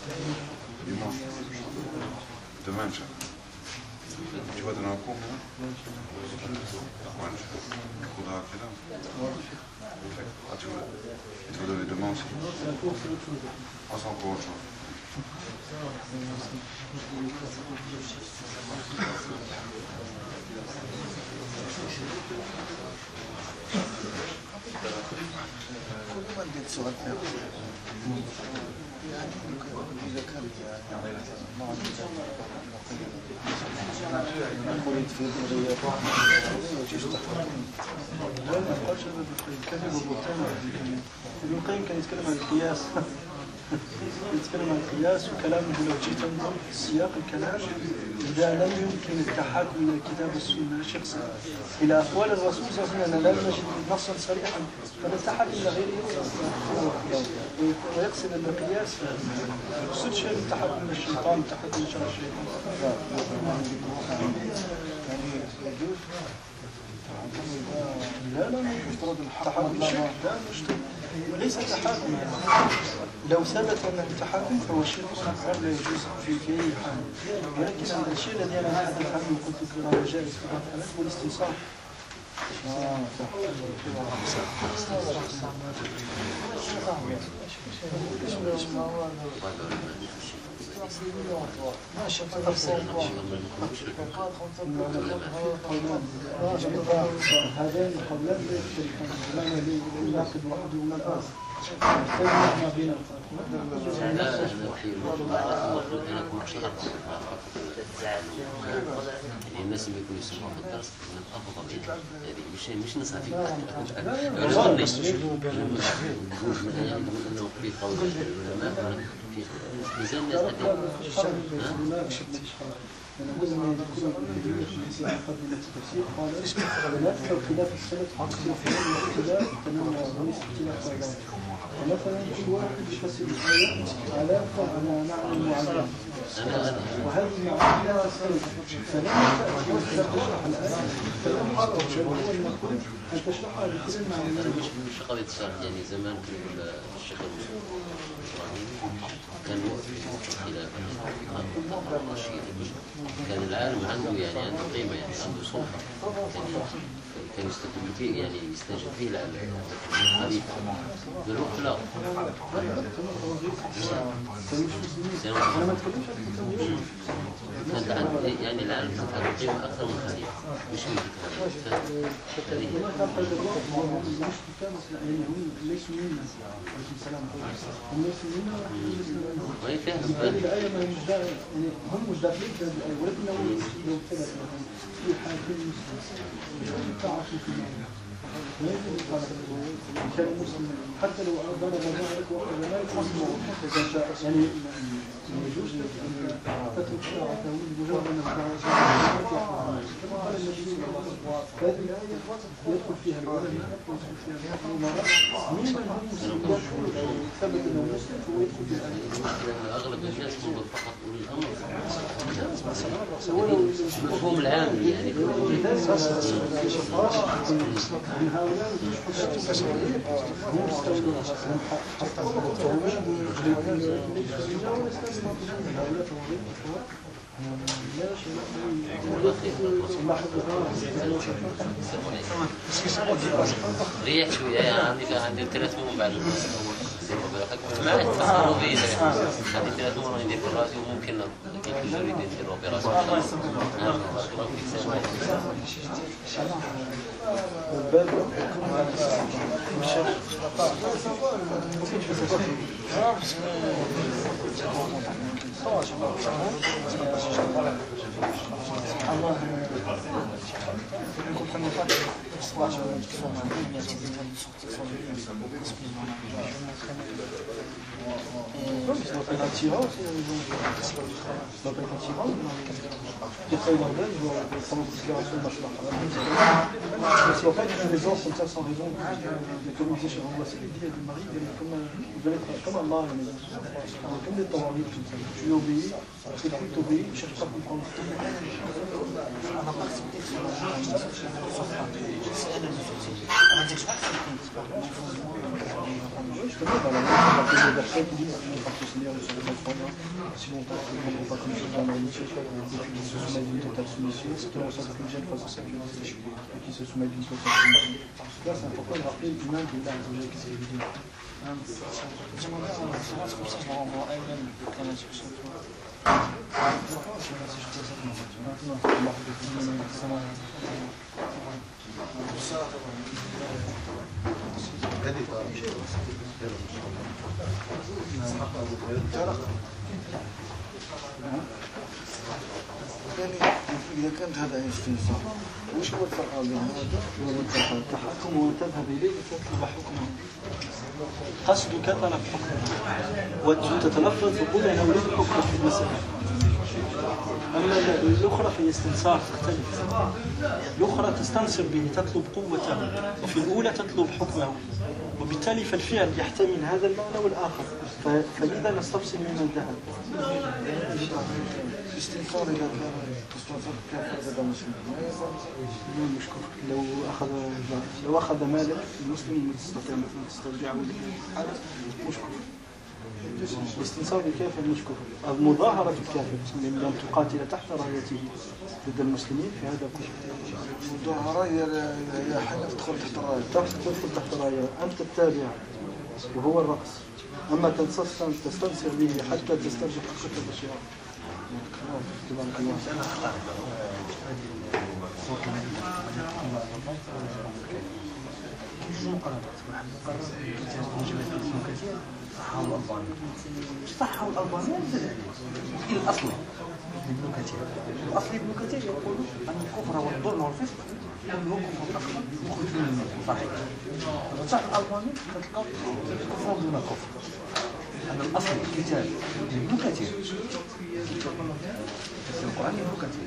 Dimanche. Demain, tu vas donner un cours, non? Le cours d'avion. tu veux lever demain aussi. Ah, c'est encore autre chose. ابن القيم كان يتكلم عن القياس يتكلم عن القياس وكلامه لو جيت تنظر في سياق الكلام إذا لم يمكن التحاكم إلى الكتاب والسنة شخصا إلى أقوال الرسول صلى الله عليه وسلم لا نجد نصا صريحا فنتحاكم إلى غيره ويقصد أن القياس يقصد شيء التحاكم إلى الشيطان التحاكم إلى شر الشيطان لا يشترط التحاكم لا يشترط وليس تحاكم لو ثبت أن التحاكم فهو شيء آخر لا يجوز في أي حال ولكن الشيء الذي أنا أتحدث عنه وقلت في الرجال في بعض الحالات هو الاستنصاف هذين القولان لا يختلفان بمعنى يناقض واحدهما الآخر الناس اللي يكونوا يسمعوا في الدرس من افضل هذه مش نصها فيك انه في قول العلماء في ميزان الناس خلاف السلف اختلاف تنوع وليس اختلاف مثلا كل واحد يفسر الآيات على معنى معين وهذه المعاني لا تختلف فلما تشرح الآية فلم يستطيع هو المقول أن تشرحها بكل المعاني. مش قضية الشرح يعني زمان في الشيخ الإسرائيلي كان وقت خلاف الرشيد كان العالم عنده يعني عنده قيمة يعني عنده سلطة كان يستجيب فيه يعني يستجيب فيه الخليفة دلوقتي لا كانت يعني العالم كانت عنده قيمة أكثر من الخليفة مش من ليسوا منا عليكم السلام هم ليسوا منا وهي فيها الآية ما هم مش داخلين في هذه الآية ولكنه لو ثبت في حاكم مسلم تعرفوا في المعنى لا يجب كان مسلم حتى لو ضرب ذلك وقت ذلك أصبح يعني ما يجوز لك أن تترك شرعته لمجرد أن كما قال النبي صلى الله عليه وسلم هذه الآية يدخل فيها العلماء ويدخل فيها الأمراء ممن هم مسلمون ثبت أنه مسلم فهو يدخل في الآية. أغلب الناس هم فقط أولي الأمر المفهوم العام يعني من هؤلاء هم مستوى ريح شوية عندي 3 يوم بعد ما يتصلوا بي عندي 3 يوم ندير في الراديو ممكن كيف نريد ندير اوبيراسيون Si en fait les gens comme ça sans raison, comme on disait chez Rambo, c'est l'idée du mari, comme Allah, comme des tawaris, tu lui obéis, c'est plus t'obéis, tu cherches pas à comprendre. Justement, dans la Bible, des versets qui disent parce que le Seigneur est sur le trône, si longtemps qu'ils ne prendront pas comme chose dans l'amitié, qu'ils se soumettent d'une totale soumission, c'est que ça ne peut jamais faire ça, et qu'ils se soumettent d'une totale soumission. là c'est important de rappeler l'imam d'Allah Azza wa Jalla qui s'est évident. إذا كانت هذا استنصاف وش هو الفرق بين هذا وبين التحكم وتذهب إليه وتطلب حكمه قصدك طلب حكمه وتتلفظ تقول أنا أريد حكمه في المسألة. أما الأخرى في استنصار تختلف. الأخرى تستنصر به تطلب قوته وفي الأولى تطلب حكمه وبالتالي فالفعل يحتمل هذا المعنى والآخر فلذا نستفصل من الذهب. الاستنصار إذا كان تستنصر كافر هذا مسلم لو أخذ مالك المسلم تسترجعه حالة مش كفر. الاستنصار بالكافر مش كفر. المظاهرة بالكافر لأن تقاتل تحت رايته ضد المسلمين في هذا كفر. المظاهرة هي حاجة تدخل تحت الراية. تدخل تحت راية أنت تتابع وهو الرقص. أما تستنصر به حتى تسترجع حقك الأشياء. صحوا الألباني الأصلي ابن كثير. الأصلي ابن كثير يقول أن الكفر والظلم والفسق كله كفر أكبر يخرج من الملة صحيح. صح الألباني تلقى كفر دون كفر. هذا الأصل الكتاب ابن كثير. القرآن ابن كثير.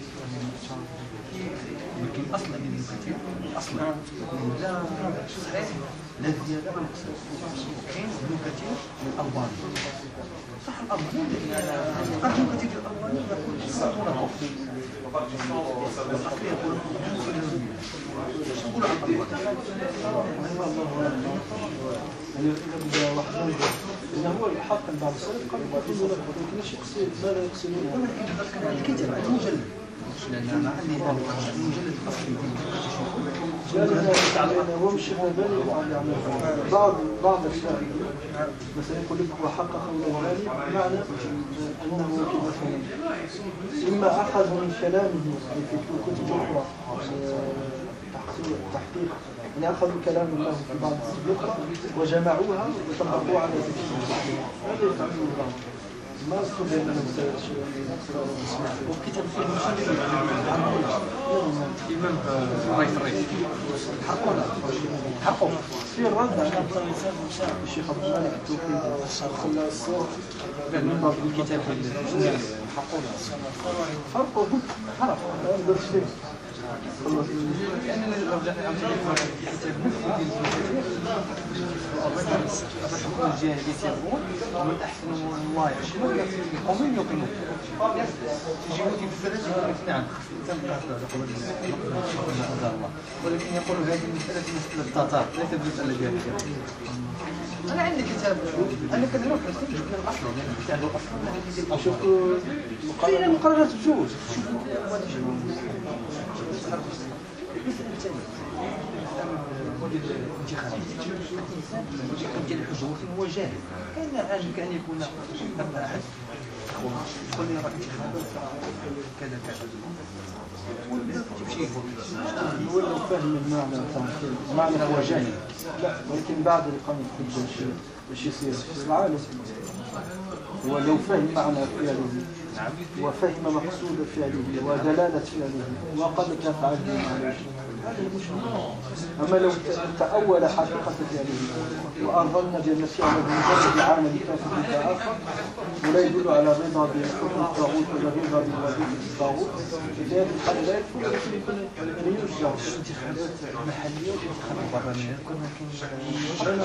لكن أصل ابن كثير أصل لا صحيح لا زيادة ولا نقص. كاين ابن كثير من الألباني. صح الألباني لكن ابن كثير الألباني يقول كفر دون كفر. الأصل يقول يقول عن الله. إذا هو الحق بعد السلف قد يقول لك ولكن ايش يقصد ماذا يقصدون؟ الكتاب المجلد لأن أنا عندي المجلد الأصلي هو مش الغالي بعض الأشياء مثلا يقول لك وحقق الغالي بمعنى أنه مثلا إما أخذ من كلامه في كتب أخرى تحقيق يعني أخذوا كلام الله في بعض السبيقة وجمعوها وطبقوها على ذلك. هذا يفعلون البعض. ما استدل من الشيء وكتب فيه مشكلة الإمام حرقوا في الرد على الشيخ عبد الملك التوحيد من بعض الكتاب فرقوا حرف لا ندرس فيه لأن لو جاء الحكم الجاهلية يتبعون ومن أحسن من الله يحكمون قوم يوقنون جهودي بالثلاث يقول لك نعم ولكن يقول هذه المسألة مسألة تاتار ليست مسألة جاهلية. أنا عندي كتاب أنا كان نروح نستنتج من الأصل لأن الكتاب الأصل شوفوا فين المقارنات بجوز كان الحجوة هو جاهل كان يكون أحد يقول لي رأي انتخابات كذا هو لو فهم المعنى هو جاهل لا ولكن بعد إقامة الحجة ايش يصير العالم هو لو فهم معنى فعله وفهم مقصود فعله ودلالة فعله وقد تفعل عليه هذا المشكلة. أما لو تأول حقيقة فعله وأظن بأن فعله مجرد عامل كافر آخر ولا يدل على الرضا بحكم الطاغوت ولا الرضا بوظيفة الطاغوت في هذه الحالة لا يكفر ولكن يكون يرجع الانتخابات المحلية والانتخابات البرلمانية كنا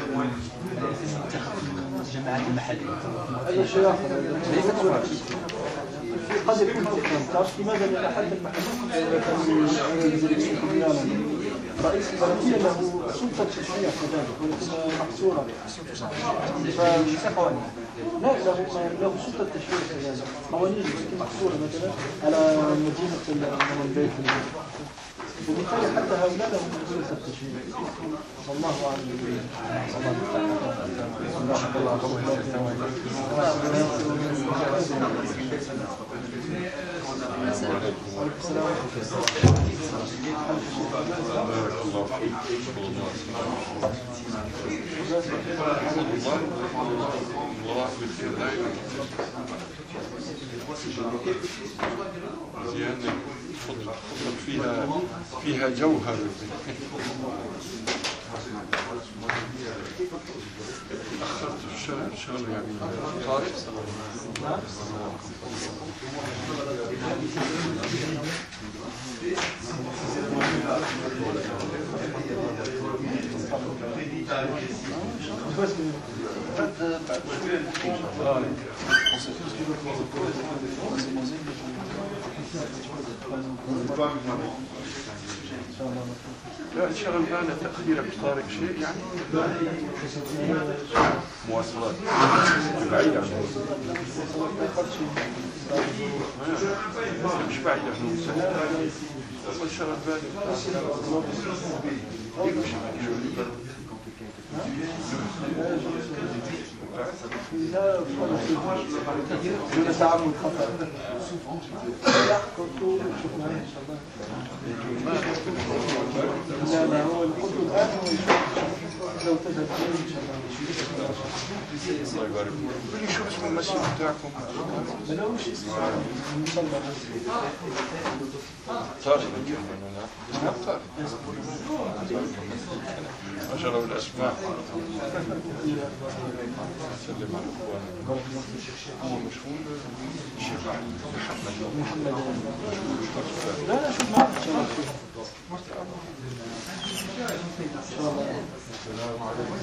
الجماعات المحلية هذا شيء آخر قد يكون تعرف لماذا لأن حتى المحلي رئيس البلدية له سلطة تشريع كذلك ولكنها محصورة له سلطة تشريع كذلك قوانين محصورة مثلا على مدينة البيت وبالتالي حتى هؤلاء لهم نزول التشريع. والله اعلم. زيادة فيها جوهر. أخرت الشغل يعني طارق. لا انشغل بالنا تأخيرك طارق شيء يعني مواصلات بعيدة عنه مش بعيدة عنه والله انشغل بالي لا دون تعمد خطأ. لا كنت شوف معي ان شاء الله. لا هو القدر الان لو تذهب ان شاء الله. الله يبارك فيك. شو اسم المسجد بتاعكم؟ بلاوش مصلى طارق لا طارق أجروا الأسماء. سلم على أخوانك. هو مشهور الشيخ محمد. لا شوف معك ان شاء الله. السلام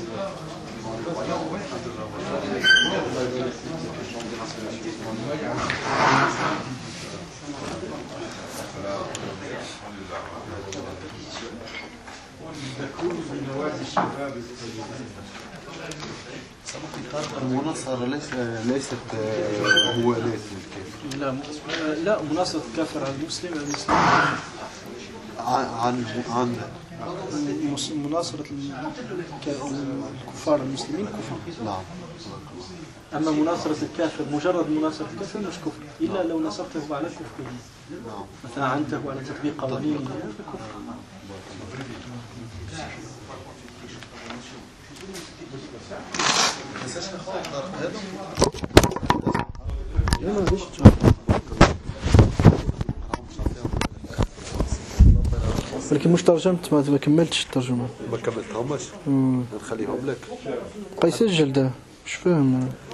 المناصرة ليست هو ليس الكافر. لا مناصرة الكافر على المسلم عن مناصرة الكفار المسلمين كفر. نعم. أما مناصرة الكافر مجرد مناصرة الكافر مش كفر إلا لو نصرته على كفره. نعم. مثلا عنته على تطبيق قوانين كفر. ولكن مش ترجمت ما كملتش الترجمة. ما كملتهمش. نخليهم لك. يسجل ده مش فاهم.